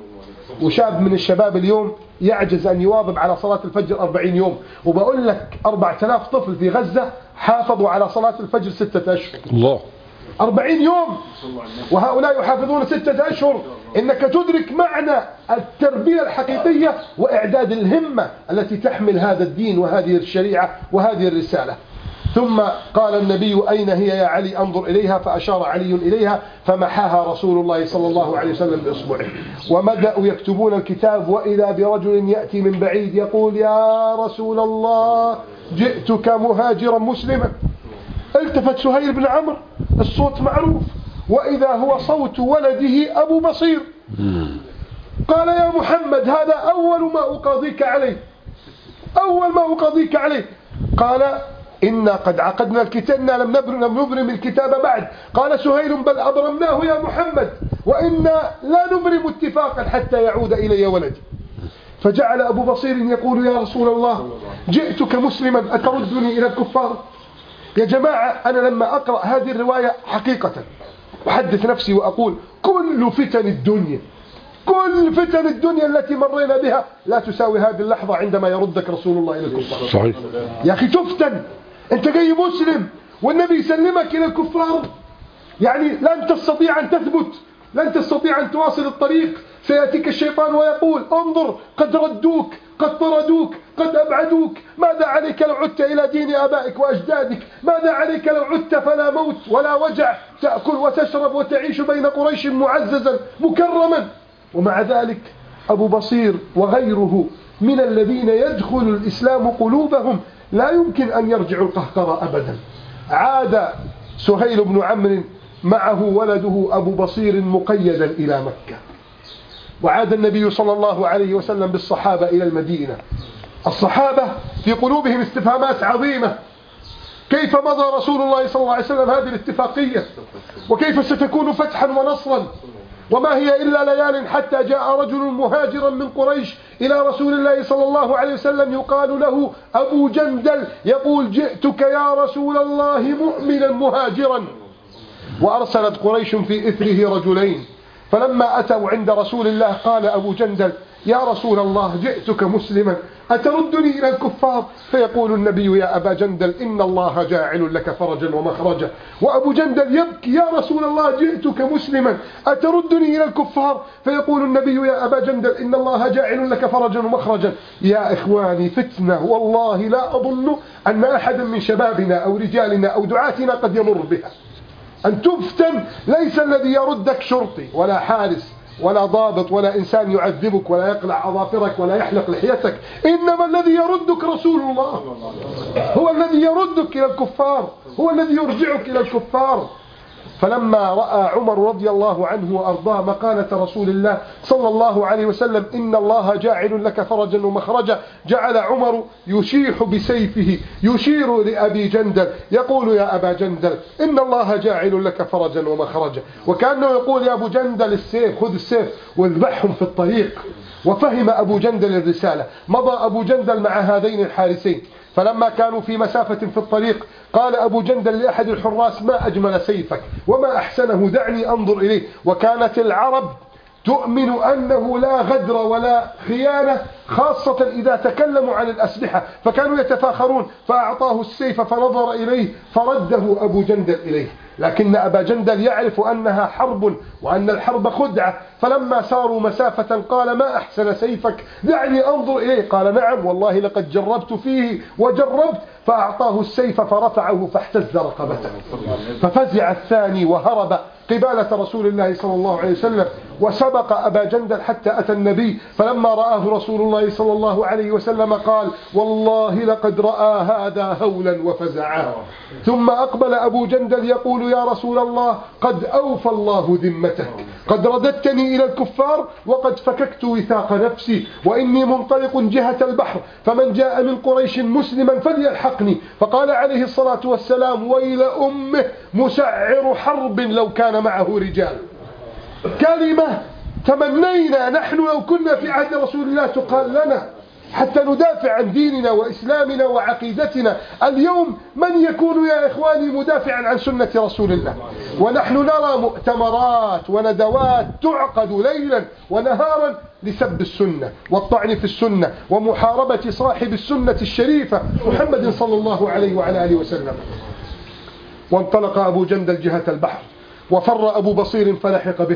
وشاب من الشباب اليوم يعجز أن يواظب على صلاة الفجر أربعين يوم، وبقول لك أربعة آلاف طفل في غزة حافظوا على صلاة الفجر ستة أشهر. الله، أربعين يوم، وهؤلاء يحافظون ستة أشهر. إنك تدرك معنى التربية الحقيقية وإعداد الهمة التي تحمل هذا الدين وهذه الشريعة وهذه الرسالة. ثم قال النبي أين هي يا علي انظر إليها، فأشار علي إليها فمحاها رسول الله صلى الله عليه وسلم بإصبعه. وبدأوا يكتبون الكتاب وإذا برجل يأتي من بعيد يقول يا رسول الله جئتك مهاجرا مسلما. التفت سهيل بن عمرو، الصوت معروف، وإذا هو صوت ولده أبو بصير. قال يا محمد هذا أول ما أقاضيك عليه، أول ما أقاضيك عليه. قال إنا قد عقدنا الكتاب، إنا لم نبرم الكتاب بعد. قال سهيل بل أبرمناه يا محمد، وإنا لا نبرم اتفاقا حتى يعود إلي ولدي. فجعل أبو بصير يقول يا رسول الله جئتك مسلما أتردني إلى الكفار. يا جماعة أنا لما أقرأ هذه الرواية حقيقة أحدث نفسي وأقول كل فتن الدنيا كل فتن الدنيا التي مرينا بها لا تساوي هذه اللحظة عندما يردك رسول الله إلى الكفار. صحيح يا أخي تفتن، أنت جاي مسلم والنبي يسلمك إلى الكفار، يعني لن تستطيع أن تثبت، لن تستطيع أن تواصل الطريق. سيأتيك الشيطان ويقول انظر قد ردوك، قد طردوك، قد أبعدوك، ماذا عليك لو عدت إلى دين آبائك وأجدادك؟ ماذا عليك لو عدت فلا موت ولا وجع، تأكل وتشرب وتعيش بين قريش معززا مكرما. ومع ذلك أبو بصير وغيره من الذين يدخل الإسلام قلوبهم لا يمكن أن يرجعوا القهقرة أبدا. عاد سهيل بن عمرو معه ولده أبو بصير مقيدا إلى مكة، وعاد النبي صلى الله عليه وسلم بالصحابة إلى المدينة. الصحابة في قلوبهم استفهامات عظيمة، كيف مضى رسول الله صلى الله عليه وسلم هذه الاتفاقية، وكيف ستكون فتحا ونصرا، وما هي إلا ليال حتى جاء رجل مهاجرا من قريش إلى رسول الله صلى الله عليه وسلم يقال له أبو جندل، يقول جئتك يا رسول الله مؤمنا مهاجرا. وأرسلت قريش في إثره رجلين، فلما أتوا عند رسول الله قال أبو جندل يا رسول الله جئتك مسلما أتردني إلى الكفار؟ فيقول النبي يا أبا جندل إن الله جاعل لك فرجا ومخرجا. وأبو جندل يبكي يا رسول الله جئتك مسلما أتردني إلى الكفار؟ فيقول النبي يا أبا جندل إن الله جاعل لك فرجا ومخرجا. يا إخواني فتنة والله لا أظن أن أحدا من شبابنا أو رجالنا أو دعاتنا قد يمر بها. أن تفتن ليس الذي يردك شرطي ولا حارس ولا ضابط ولا إنسان يعذبك ولا يقلع أظافرك ولا يحلق لحيتك، إنما الذي يردك رسول الله، هو الذي يردك إلى الكفار، هو الذي يرجعك إلى الكفار. فلما رأى عمر رضي الله عنه وأرضاه مقالة رسول الله صلى الله عليه وسلم إن الله جاعل لك فرجا ومخرجا، جعل عمر يشيح بسيفه يشير لأبي جندل يقول يا أبا جندل إن الله جاعل لك فرجا ومخرجا، وكأنه يقول يا أبو جندل السيف، خذ السيف واذبحهم في الطريق. وفهم أبو جندل الرسالة، مضى أبو جندل مع هذين الحارسين، فلما كانوا في مسافة في الطريق قال أبو جندل لأحد الحراس ما أجمل سيفك وما أحسنه دعني أنظر إليه. وكانت العرب تؤمن أنه لا غدر ولا خيانة، خاصة إذا تكلموا عن الأسلحة، فكانوا يتفاخرون. فأعطاه السيف فنظر إليه فرده أبو جندل إليه، لكن أبا جندل يعرف أنها حرب وأن الحرب خدعة. فلما ساروا مسافة قال ما أحسن سيفك دعني أنظر إليه. قال نعم والله لقد جربت فيه وجربت. فأعطاه السيف فرفعه فاحتز رقبته، ففزع الثاني وهرب قبالة رسول الله صلى الله عليه وسلم، وسبق أبا جندل حتى أتى النبي. فلما رآه رسول الله صلى الله عليه وسلم قال والله لقد رأى هذا هولا وفزعا. ثم أقبل أبو جندل يقول يا رسول الله قد أوفى الله ذمتك، قد رددتني إلى الكفار وقد فككت وثاق نفسي، وإني منطلق جهة البحر، فمن جاء من قريش مسلما فليلحقني. فقال عليه الصلاة والسلام ويل أمه مسعر حرب لو كان معه رجال. كلمة تمنينا نحن لو كنا في عهد رسول الله تقال لنا حتى ندافع عن ديننا وإسلامنا وعقيدتنا. اليوم من يكون يا إخواني مدافعا عن سنة رسول الله؟ ونحن نرى مؤتمرات وندوات تعقد ليلا ونهارا لسب السنة والطعن في السنة ومحاربة صاحب السنة الشريفة محمد صلى الله عليه وعلى آله وسلم. وانطلق أبو جندل جهة البحر، وفر أبو بصير فلحق به،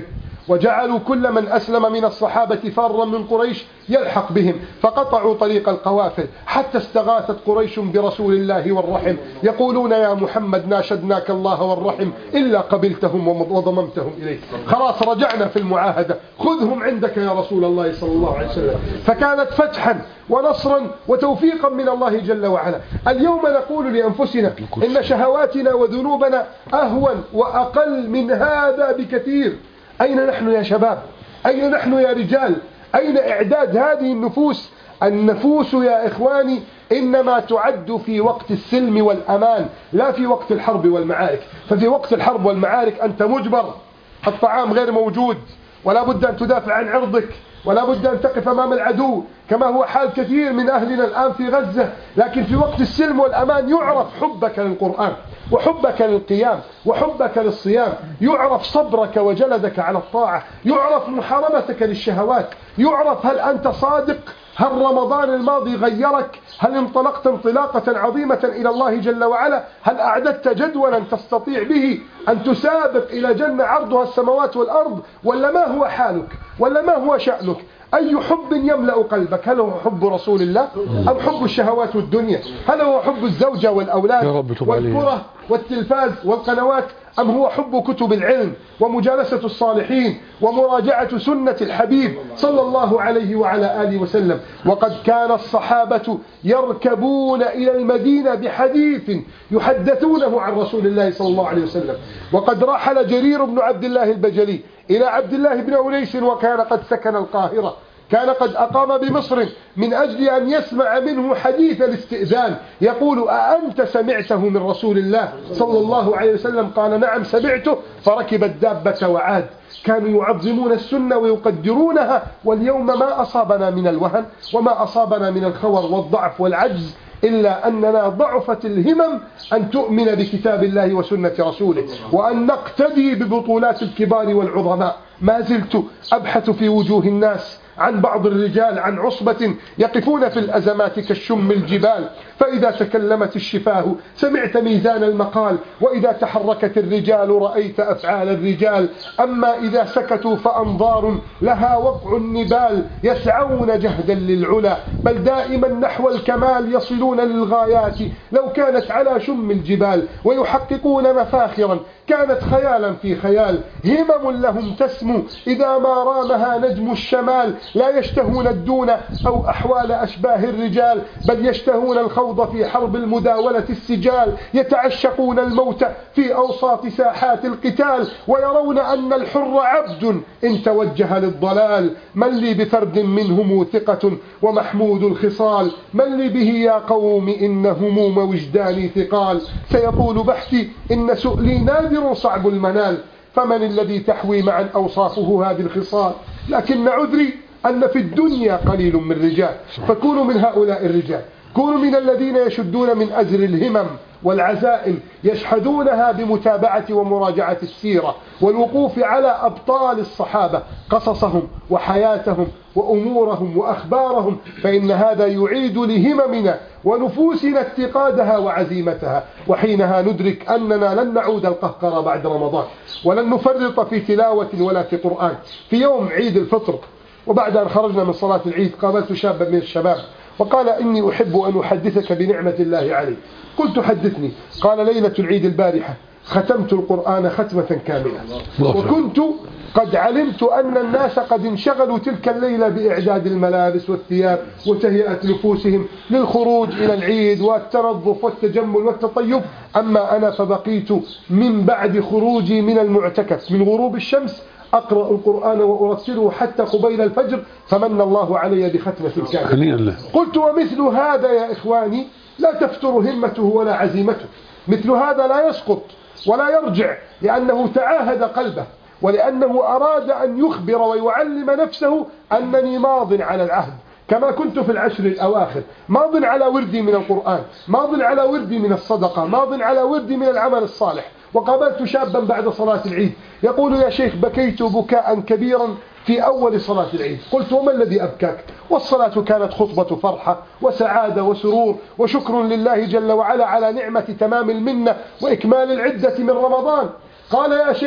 وجعلوا كل من أسلم من الصحابة فارا من قريش يلحق بهم، فقطعوا طريق القوافل حتى استغاثت قريش برسول الله والرحم، يقولون يا محمد ناشدناك الله والرحم إلا قبلتهم وضممتهم إليك. خلاص رجعنا في المعاهدة، خذهم عندك يا رسول الله صلى الله عليه وسلم. فكانت فتحا ونصرا وتوفيقا من الله جل وعلا. اليوم نقول لأنفسنا إن شهواتنا وذنوبنا أهون وأقل من هذا بكثير. أين نحن يا شباب؟ أين نحن يا رجال؟ أين إعداد هذه النفوس؟ النفوس يا إخواني إنما تعد في وقت السلم والأمان، لا في وقت الحرب والمعارك. ففي وقت الحرب والمعارك أنت مجبر، الطعام غير موجود، ولا بد أن تدافع عن عرضك، ولا بد أن تقف أمام العدو، كما هو حال كثير من أهلنا الآن في غزة. لكن في وقت السلم والأمان يعرف حبك للقرآن، وحبك للقيام، وحبك للصيام، يعرف صبرك وجلدك على الطاعة، يعرف محاربتك للشهوات، يعرف هل أنت صادق، هل رمضان الماضي غيرك، هل انطلقت انطلاقة عظيمة إلى الله جل وعلا، هل أعددت جدولا تستطيع به أن تسابق إلى جنة عرضها السماوات والأرض، ولا ما هو حالك، ولا ما هو شأنك؟ أي حب يملأ قلبك؟ هل هو حب رسول الله أم حب الشهوات والدنيا؟ هل هو حب الزوجة والأولاد والكرة والتلفاز والقنوات، أم هو حب كتب العلم ومجالسة الصالحين ومراجعة سنة الحبيب صلى الله عليه وعلى آله وسلم؟ وقد كان الصحابة يركبون إلى المدينة بحديث يحدثونه عن رسول الله صلى الله عليه وسلم. وقد رحل جرير بن عبد الله البجلي إلى عبد الله بن أنيس وكان قد سكن القاهرة، كان قد أقام بمصر من أجل أن يسمع منه حديث الاستئذان، يقول أأنت سمعته من رسول الله صلى الله عليه وسلم؟ قال نعم سمعته، فركب الدابة وعاد. كانوا يعظمون السنة ويقدرونها، واليوم ما أصابنا من الوهن وما أصابنا من الخور والضعف والعجز إلا أننا ضعفت الهمم أن تؤمن بكتاب الله وسنة رسوله، وأن نقتدي ببطولات الكبار والعظماء. ما زلت أبحث في وجوه الناس عن بعض الرجال، عن عصبة يقفون في الأزمات كالشم الجبال، فإذا تكلمت الشفاه سمعت ميزان المقال، وإذا تحركت الرجال رأيت أفعال الرجال. أما إذا سكتوا فأنظار لها وقع النبال، يسعون جهدا للعلا بل دائما نحو الكمال، يصلون للغايات لو كانت على شم الجبال، ويحققون مفاخرا كانت خيالا في خيال. همم لهم تسمو إذا ما رامها نجم الشمال، لا يشتهون الدون أو أحوال أشباه الرجال، بل يشتهون الخوض في حرب المداولة السجال. يتعشقون الموت في أوساط ساحات القتال، ويرون أن الحر عبد إن توجه للضلال. من لي بفرد منهم ثقة ومحمود الخصال، من لي به يا قوم إن هموم وجداني ثقال. سيطول بحثي إن سؤلي نادر صعب المنال، فمن الذي تحوي معا أوصافه هذه الخصال؟ لكن عذري أن في الدنيا قليل من رجال، فكونوا من هؤلاء الرجال، كونوا من الذين يشدون من أزر الهمم والعزائم، يشحذونها بمتابعة ومراجعة السيرة والوقوف على أبطال الصحابة، قصصهم وحياتهم وأمورهم وأخبارهم، فإن هذا يعيد لهممنا ونفوسنا اتقادها وعزيمتها. وحينها ندرك أننا لن نعود القهقرة بعد رمضان، ولن نفرط في تلاوة ولا في قرآن. في يوم عيد الفطر وبعد أن خرجنا من صلاة العيد قابلت شابا من الشباب وقال إني أحب أن أحدثك بنعمة الله علي. قلت حدثني. قال ليلة العيد البارحة ختمت القرآن ختمة كاملة، وكنت قد علمت أن الناس قد انشغلوا تلك الليلة بإعداد الملابس والثياب وتهيئة نفوسهم للخروج إلى العيد والتنظف والتجمل والتطيب، أما أنا فبقيت من بعد خروجي من المعتكف من غروب الشمس أقرأ القرآن وأرسله حتى قبيل الفجر، فمن الله علي بختمة كاملة. قلت ومثل هذا يا إخواني لا تفتر همته ولا عزيمته، مثل هذا لا يسقط ولا يرجع، لأنه تعاهد قلبه، ولأنه أراد أن يخبر ويعلم نفسه أنني ماض على العهد كما كنت في العشر الأواخر، ماض على وردي من القرآن، ماض على وردي من الصدقة، ماض على وردي من العمل الصالح. وقابلت شابا بعد صلاة العيد يقول يا شيخ بكيت بكاء كبيرا في أول صلاة العيد. قلت وما الذي أبكاك؟ والصلاة كانت خطبة فرحة وسعادة وسرور وشكر لله جل وعلا على نعمة تمام المنة وإكمال العدة من رمضان. قال يا شيخ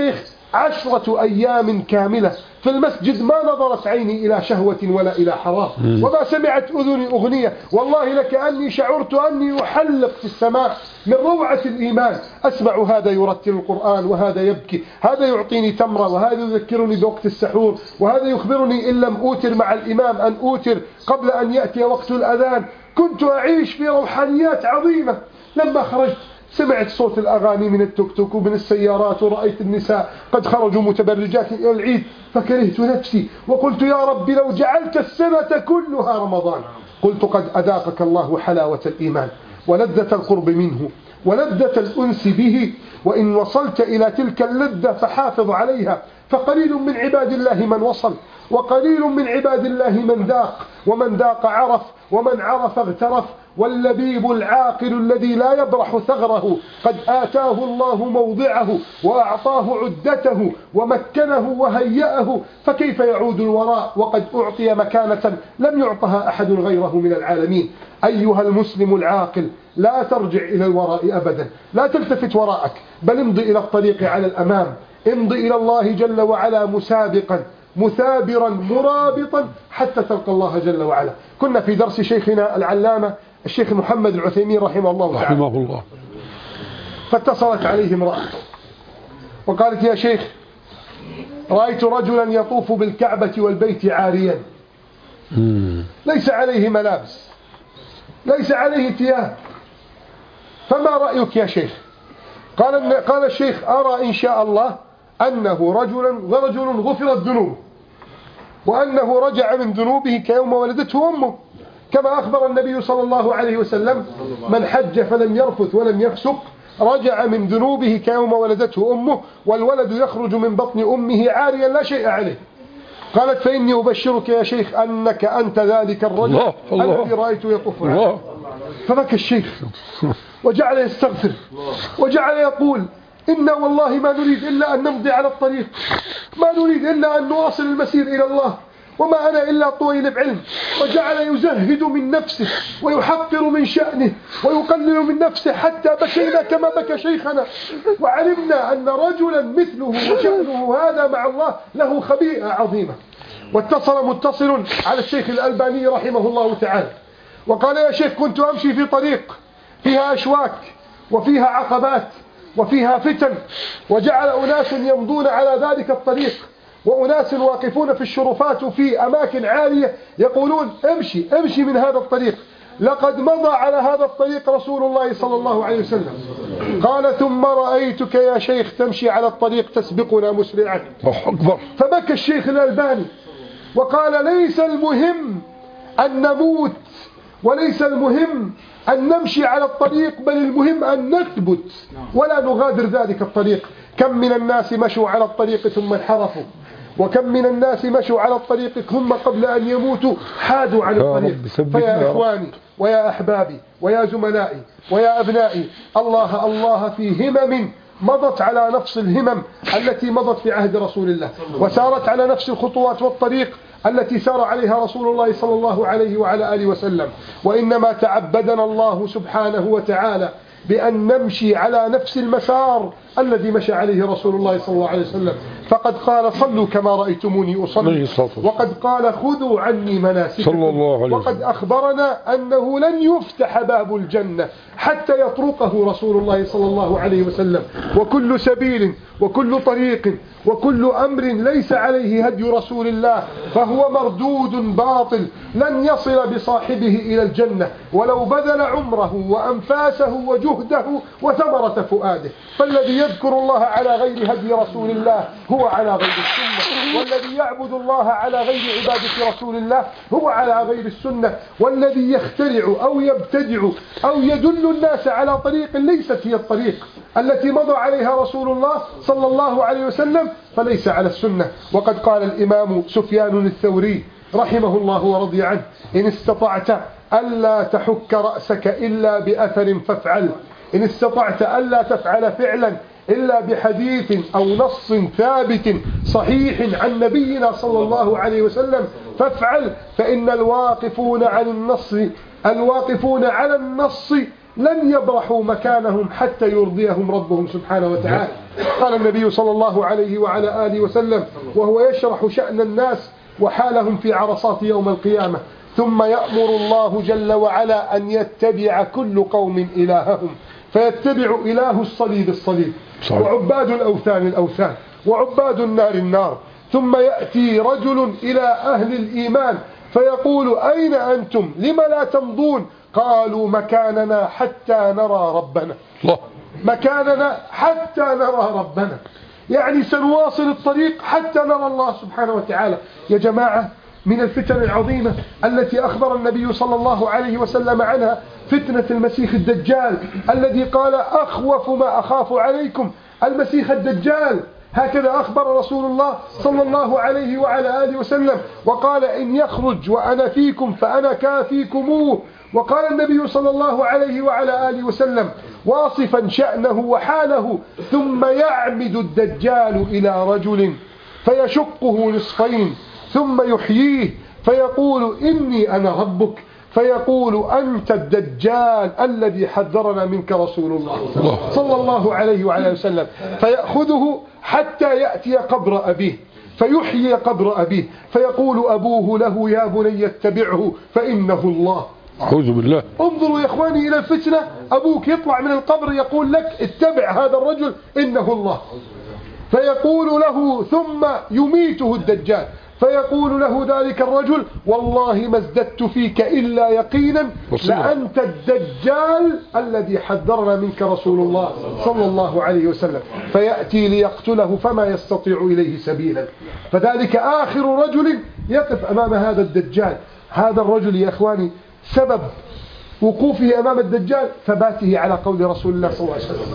عشرة أيام كاملة في المسجد ما نظرت عيني إلى شهوة ولا إلى حرام، وما سمعت أذني أغنية. والله لكأني شعرت أني أحلق في السماء من روعة الإيمان. أسمع هذا يرتل القرآن وهذا يبكي، هذا يعطيني تمرة وهذا يذكرني بوقت السحور، وهذا يخبرني إن لم أوتر مع الإمام أن أوتر قبل أن يأتي وقت الأذان. كنت أعيش في روحانيات عظيمة. لما خرجت سمعت صوت الأغاني من التوك توك ومن السيارات، ورأيت النساء قد خرجوا متبرجات إلى العيد، فكرهت نفسي وقلت يا رب لو جعلت السنة كلها رمضان. قلت قد أذاقك الله حلاوة الإيمان ولذة القرب منه ولذة الأنس به، وإن وصلت إلى تلك اللذة فحافظ عليها، فقليل من عباد الله من وصل، وقليل من عباد الله من ذاق، ومن ذاق عرف، ومن عرف اغترف. واللبيب العاقل الذي لا يبرح ثغره قد آتاه الله موضعه وأعطاه عدته ومكنه وهيأه، فكيف يعود الوراء وقد أعطي مكانة لم يعطها أحد غيره من العالمين. أيها المسلم العاقل لا ترجع إلى الوراء أبدا، لا تلتفت وراءك، بل امضي إلى الطريق على الأمام، امضي إلى الله جل وعلا مسابقا مثابرا مرابطا حتى تلقى الله جل وعلا. كنا في درس شيخنا العلامة الشيخ محمد العثيمين رحمه الله تعالى، رحمه الله، فاتصلت عليه امرأة وقالت يا شيخ رأيت رجلا يطوف بالكعبة والبيت عاريا، ليس عليه ملابس، ليس عليه ثياب، فما رأيك يا شيخ؟ قال قال الشيخ أرى إن شاء الله أنه رجل ورجل غفرت ذنوبه، وأنه رجع من ذنوبه كيوم ولدته أمه، كما أخبر النبي صلى الله عليه وسلم من حج فلم يرفث ولم يفسق رجع من ذنوبه كيوم ولدته أمه، والولد يخرج من بطن أمه عاريا لا شيء عليه. قالت فإني أبشرك يا شيخ أنك أنت ذلك الرجل الذي رأيته يطوف عليه. فبكى الشيخ وجعل يستغفر وجعل يقول إنا والله ما نريد إلا أن نمضي على الطريق، ما نريد إلا أن نواصل المسير إلى الله، وما أنا إلا طويل بعلم. وجعل يزهد من نفسه ويحقر من شأنه ويقلل من نفسه، حتى بكينا كما بكى شيخنا، وعلمنا أن رجلا مثله وشأنه هذا مع الله له خبيئة عظيمة. واتصل متصل على الشيخ الألباني رحمه الله تعالى وقال يا شيخ كنت أمشي في طريق فيها أشواك وفيها عقبات وفيها فتن، وجعل أناس يمضون على ذلك الطريق وأناس واقفون في الشرفات وفي أماكن عالية يقولون امشي امشي من هذا الطريق، لقد مضى على هذا الطريق رسول الله صلى الله عليه وسلم. قال ثم رأيتك يا شيخ تمشي على الطريق تسبقنا مسرعا. فبكى الشيخ الألباني وقال ليس المهم أن نموت وليس المهم أن نمشي على الطريق، بل المهم أن نثبت ولا نغادر ذلك الطريق. كم من الناس مشوا على الطريق ثم انحرفوا، وكم من الناس مشوا على الطريق ثم قبل أن يموتوا حادوا عن الطريق. فيا إخواني ويا أحبابي ويا زملائي ويا أبنائي، الله الله في همم مضت على نفس الهمم التي مضت في عهد رسول الله، وسارت على نفس الخطوات والطريق التي سار عليها رسول الله صلى الله عليه وعلى آله وسلم. وإنما تعبدنا الله سبحانه وتعالى بأن نمشي على نفس المسار الذي مشى عليه رسول الله صلى الله عليه وسلم، فقد قال صلوا كما رأيتموني أصلي، وقد قال خذوا عني مناسككم، وقد أخبرنا أنه لن يفتح باب الجنة حتى يطرقه رسول الله صلى الله عليه وسلم. وكل سبيل وكل طريق وكل أمر ليس عليه هدي رسول الله فهو مردود باطل، لن يصل بصاحبه إلى الجنة ولو بذل عمره وأنفاسه وجهده وثمرة فؤاده. فالذي يذكر الله على غير هدي رسول الله هو على غير السنة، والذي يعبد الله على غير عبادة رسول الله هو على غير السنة، والذي يخترع أو يبتدع أو يدل الناس على طريق ليست هي الطريق التي مضى عليها رسول الله صلى الله عليه وسلم فليس على السنة. وقد قال الإمام سفيان الثوري رحمه الله ورضي عنه إن استطعت ألا تحك رأسك إلا بأثر فافعل، إن استطعت ألا تفعل فعلا إلا بحديث أو نص ثابت صحيح عن نبينا صلى الله عليه وسلم فافعل، فإن الواقفون عن النص الواقفون على النص لن يبرحوا مكانهم حتى يرضيهم ربهم سبحانه وتعالى. قال النبي صلى الله عليه وعلى آله وسلم وهو يشرح شأن الناس وحالهم في عرصات يوم القيامة: ثم يأمر الله جل وعلا أن يتبع كل قوم إلههم، فيتبع إله الصليب الصليب، وعباد الأوثان الأوثان، وعباد النار النار. ثم يأتي رجل إلى أهل الإيمان فيقول: أين أنتم؟ لم لا تمضون؟ قالوا: مكاننا حتى نرى ربنا. مكاننا حتى نرى ربنا، يعني سنواصل الطريق حتى نرى الله سبحانه وتعالى. يا جماعة، من الفتن العظيمة التي أخبر النبي صلى الله عليه وسلم عنها فتنة المسيح الدجال، الذي قال: أخوف ما أخاف عليكم المسيح الدجال. هكذا أخبر رسول الله صلى الله عليه وعلى آله وسلم، وقال: إن يخرج وأنا فيكم فأنا كافيكموه. وقال النبي صلى الله عليه وعلى آله وسلم واصفا شأنه وحاله: ثم يعمد الدجال إلى رجل فيشقه نصفين ثم يحييه فيقول: إني أنا ربك، فيقول: أنت الدجال الذي حذرنا منك رسول الله صلى الله عليه وعلى وسلم. فيأخذه حتى يأتي قبر أبيه فيحيي قبر أبيه، فيقول أبوه له: يا بني اتبعه فإنه الله. أعوذ بالله. انظروا يا إخواني إلى الفتنة، أبوك يطلع من القبر يقول لك: اتبع هذا الرجل إنه الله. فيقول له، ثم يميته الدجال، فيقول له ذلك الرجل: والله ما ازددت فيك إلا يقينا لأنت الدجال الذي حذرنا منك رسول الله صلى الله عليه وسلم. فيأتي ليقتله فما يستطيع إليه سبيلا. فذلك آخر رجل يقف أمام هذا الدجال. هذا الرجل يا إخواني سبب وقوفه أمام الدجال ثباته على قول رسول الله صلى الله عليه وسلم،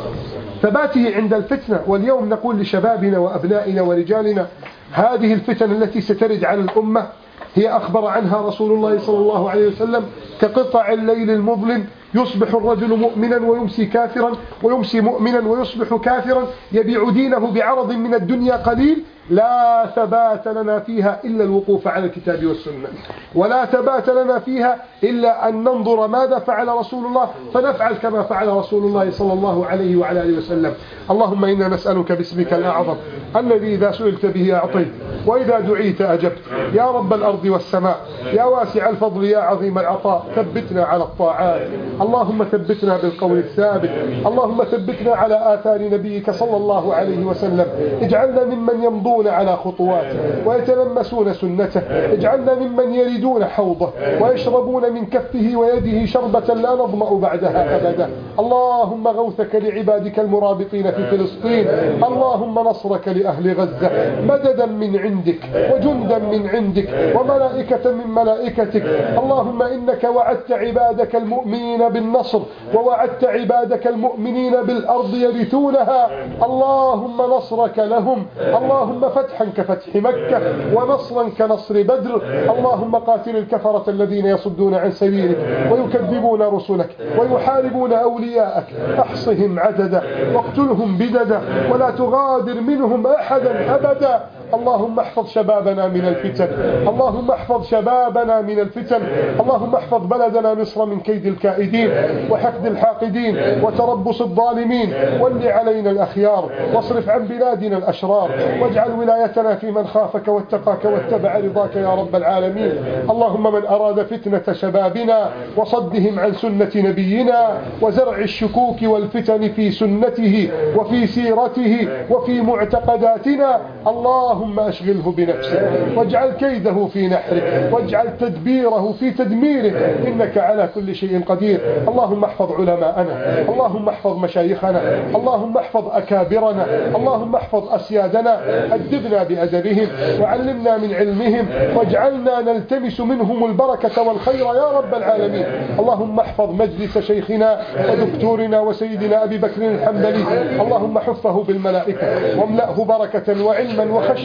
ثباته عند الفتنة. واليوم نقول لشبابنا وأبنائنا ورجالنا: هذه الفتن التي سترد على الأمة هي أخبر عنها رسول الله صلى الله عليه وسلم كقطع الليل المظلم، يصبح الرجل مؤمنا ويمسي كافرا، ويمسي مؤمنا ويصبح كافرا، يبيع دينه بعرض من الدنيا قليل. لا ثبات لنا فيها إلا الوقوف على الكتاب والسنة، ولا ثبات لنا فيها إلا أن ننظر ماذا فعل رسول الله فنفعل كما فعل رسول الله صلى الله عليه وعلى آله وسلم. اللهم إنا نسألك باسمك الأعظم الذي إذا سئلت به أعطيت وإذا دعيت أجبت، يا رب الأرض والسماء، يا واسع الفضل، يا عظيم العطاء، ثبتنا على الطاعات. اللهم ثبتنا بالقول الثابت، اللهم ثبتنا على آثار نبيك صلى الله عليه وسلم. اجعلنا ممن يمضون على خطواته ويتلمسون سنته، اجعلنا ممن يردون حوضه ويشربون من كفه ويده شربة لا نظمأ بعدها أبدا. اللهم غوثك لعبادك المرابطين في فلسطين، اللهم نصرك لأهل غزة، مددا من عندك وجندا من عندك وملائكة من ملائكتك. اللهم إنك وعدت عبادك المؤمنين بالنصر، ووعدت عبادك المؤمنين بالأرض يرثونها. اللهم نصرك لهم، اللهم فتحا كفتح مكة ونصرا كنصر بدر. اللهم قاتل الكفرة الذين يصدون عن سبيلك ويكذبون رسلك ويحاربون أولياءك، احصهم عددا واقتلهم بددا ولا تغادر منهم أحدا أبدا. اللهم احفظ شبابنا من الفتن، اللهم احفظ شبابنا من الفتن، اللهم احفظ بلدنا مصر من كيد الكائدين وحقد الحاقدين وتربص الظالمين، ول علينا الأخيار واصرف عن بلادنا الأشرار، واجعل ولايتنا في من خافك واتقاك واتبع رضاك يا رب العالمين. اللهم من أراد فتنة شبابنا وصدهم عن سنة نبينا وزرع الشكوك والفتن في سنته وفي سيرته وفي معتقداتنا، اللهم أشغله بنفسه واجعل كيده في نحره واجعل تدبيره في تدميره، إنك على كل شيء قدير. اللهم احفظ علماءنا، اللهم احفظ مشايخنا، اللهم احفظ أكابرنا، اللهم احفظ أسيادنا، أدبنا بأدبهم وعلمنا من علمهم واجعلنا نلتمس منهم البركة والخير يا رب العالمين. اللهم احفظ مجلس شيخنا ودكتورنا وسيدنا أبي بكر الحنبلي، اللهم حفه بالملائكة واملأه بركة وعلما وخشية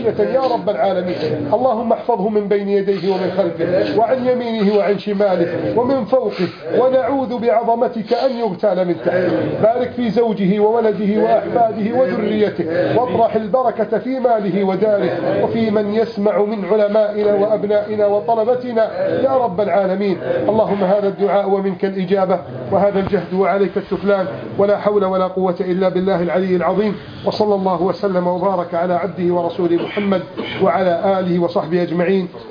خشية يا رب العالمين. اللهم احفظه من بين يديه ومن خلفه وعن يمينه وعن شماله ومن فوقه، ونعوذ بعظمتك أن يغتال من تحته. بارك في زوجه وولده وأحفاده وذريته، واطرح البركة في ماله وداره وفي من يسمع من علمائنا وأبنائنا وطلبتنا يا رب العالمين. اللهم هذا الدعاء ومنك الإجابة، وهذا الجهد وعليك السفلان، ولا حول ولا قوة إلا بالله العلي العظيم. وصلى الله وسلم وبارك على عبده ورسوله محمد وعلى آله وصحبه أجمعين.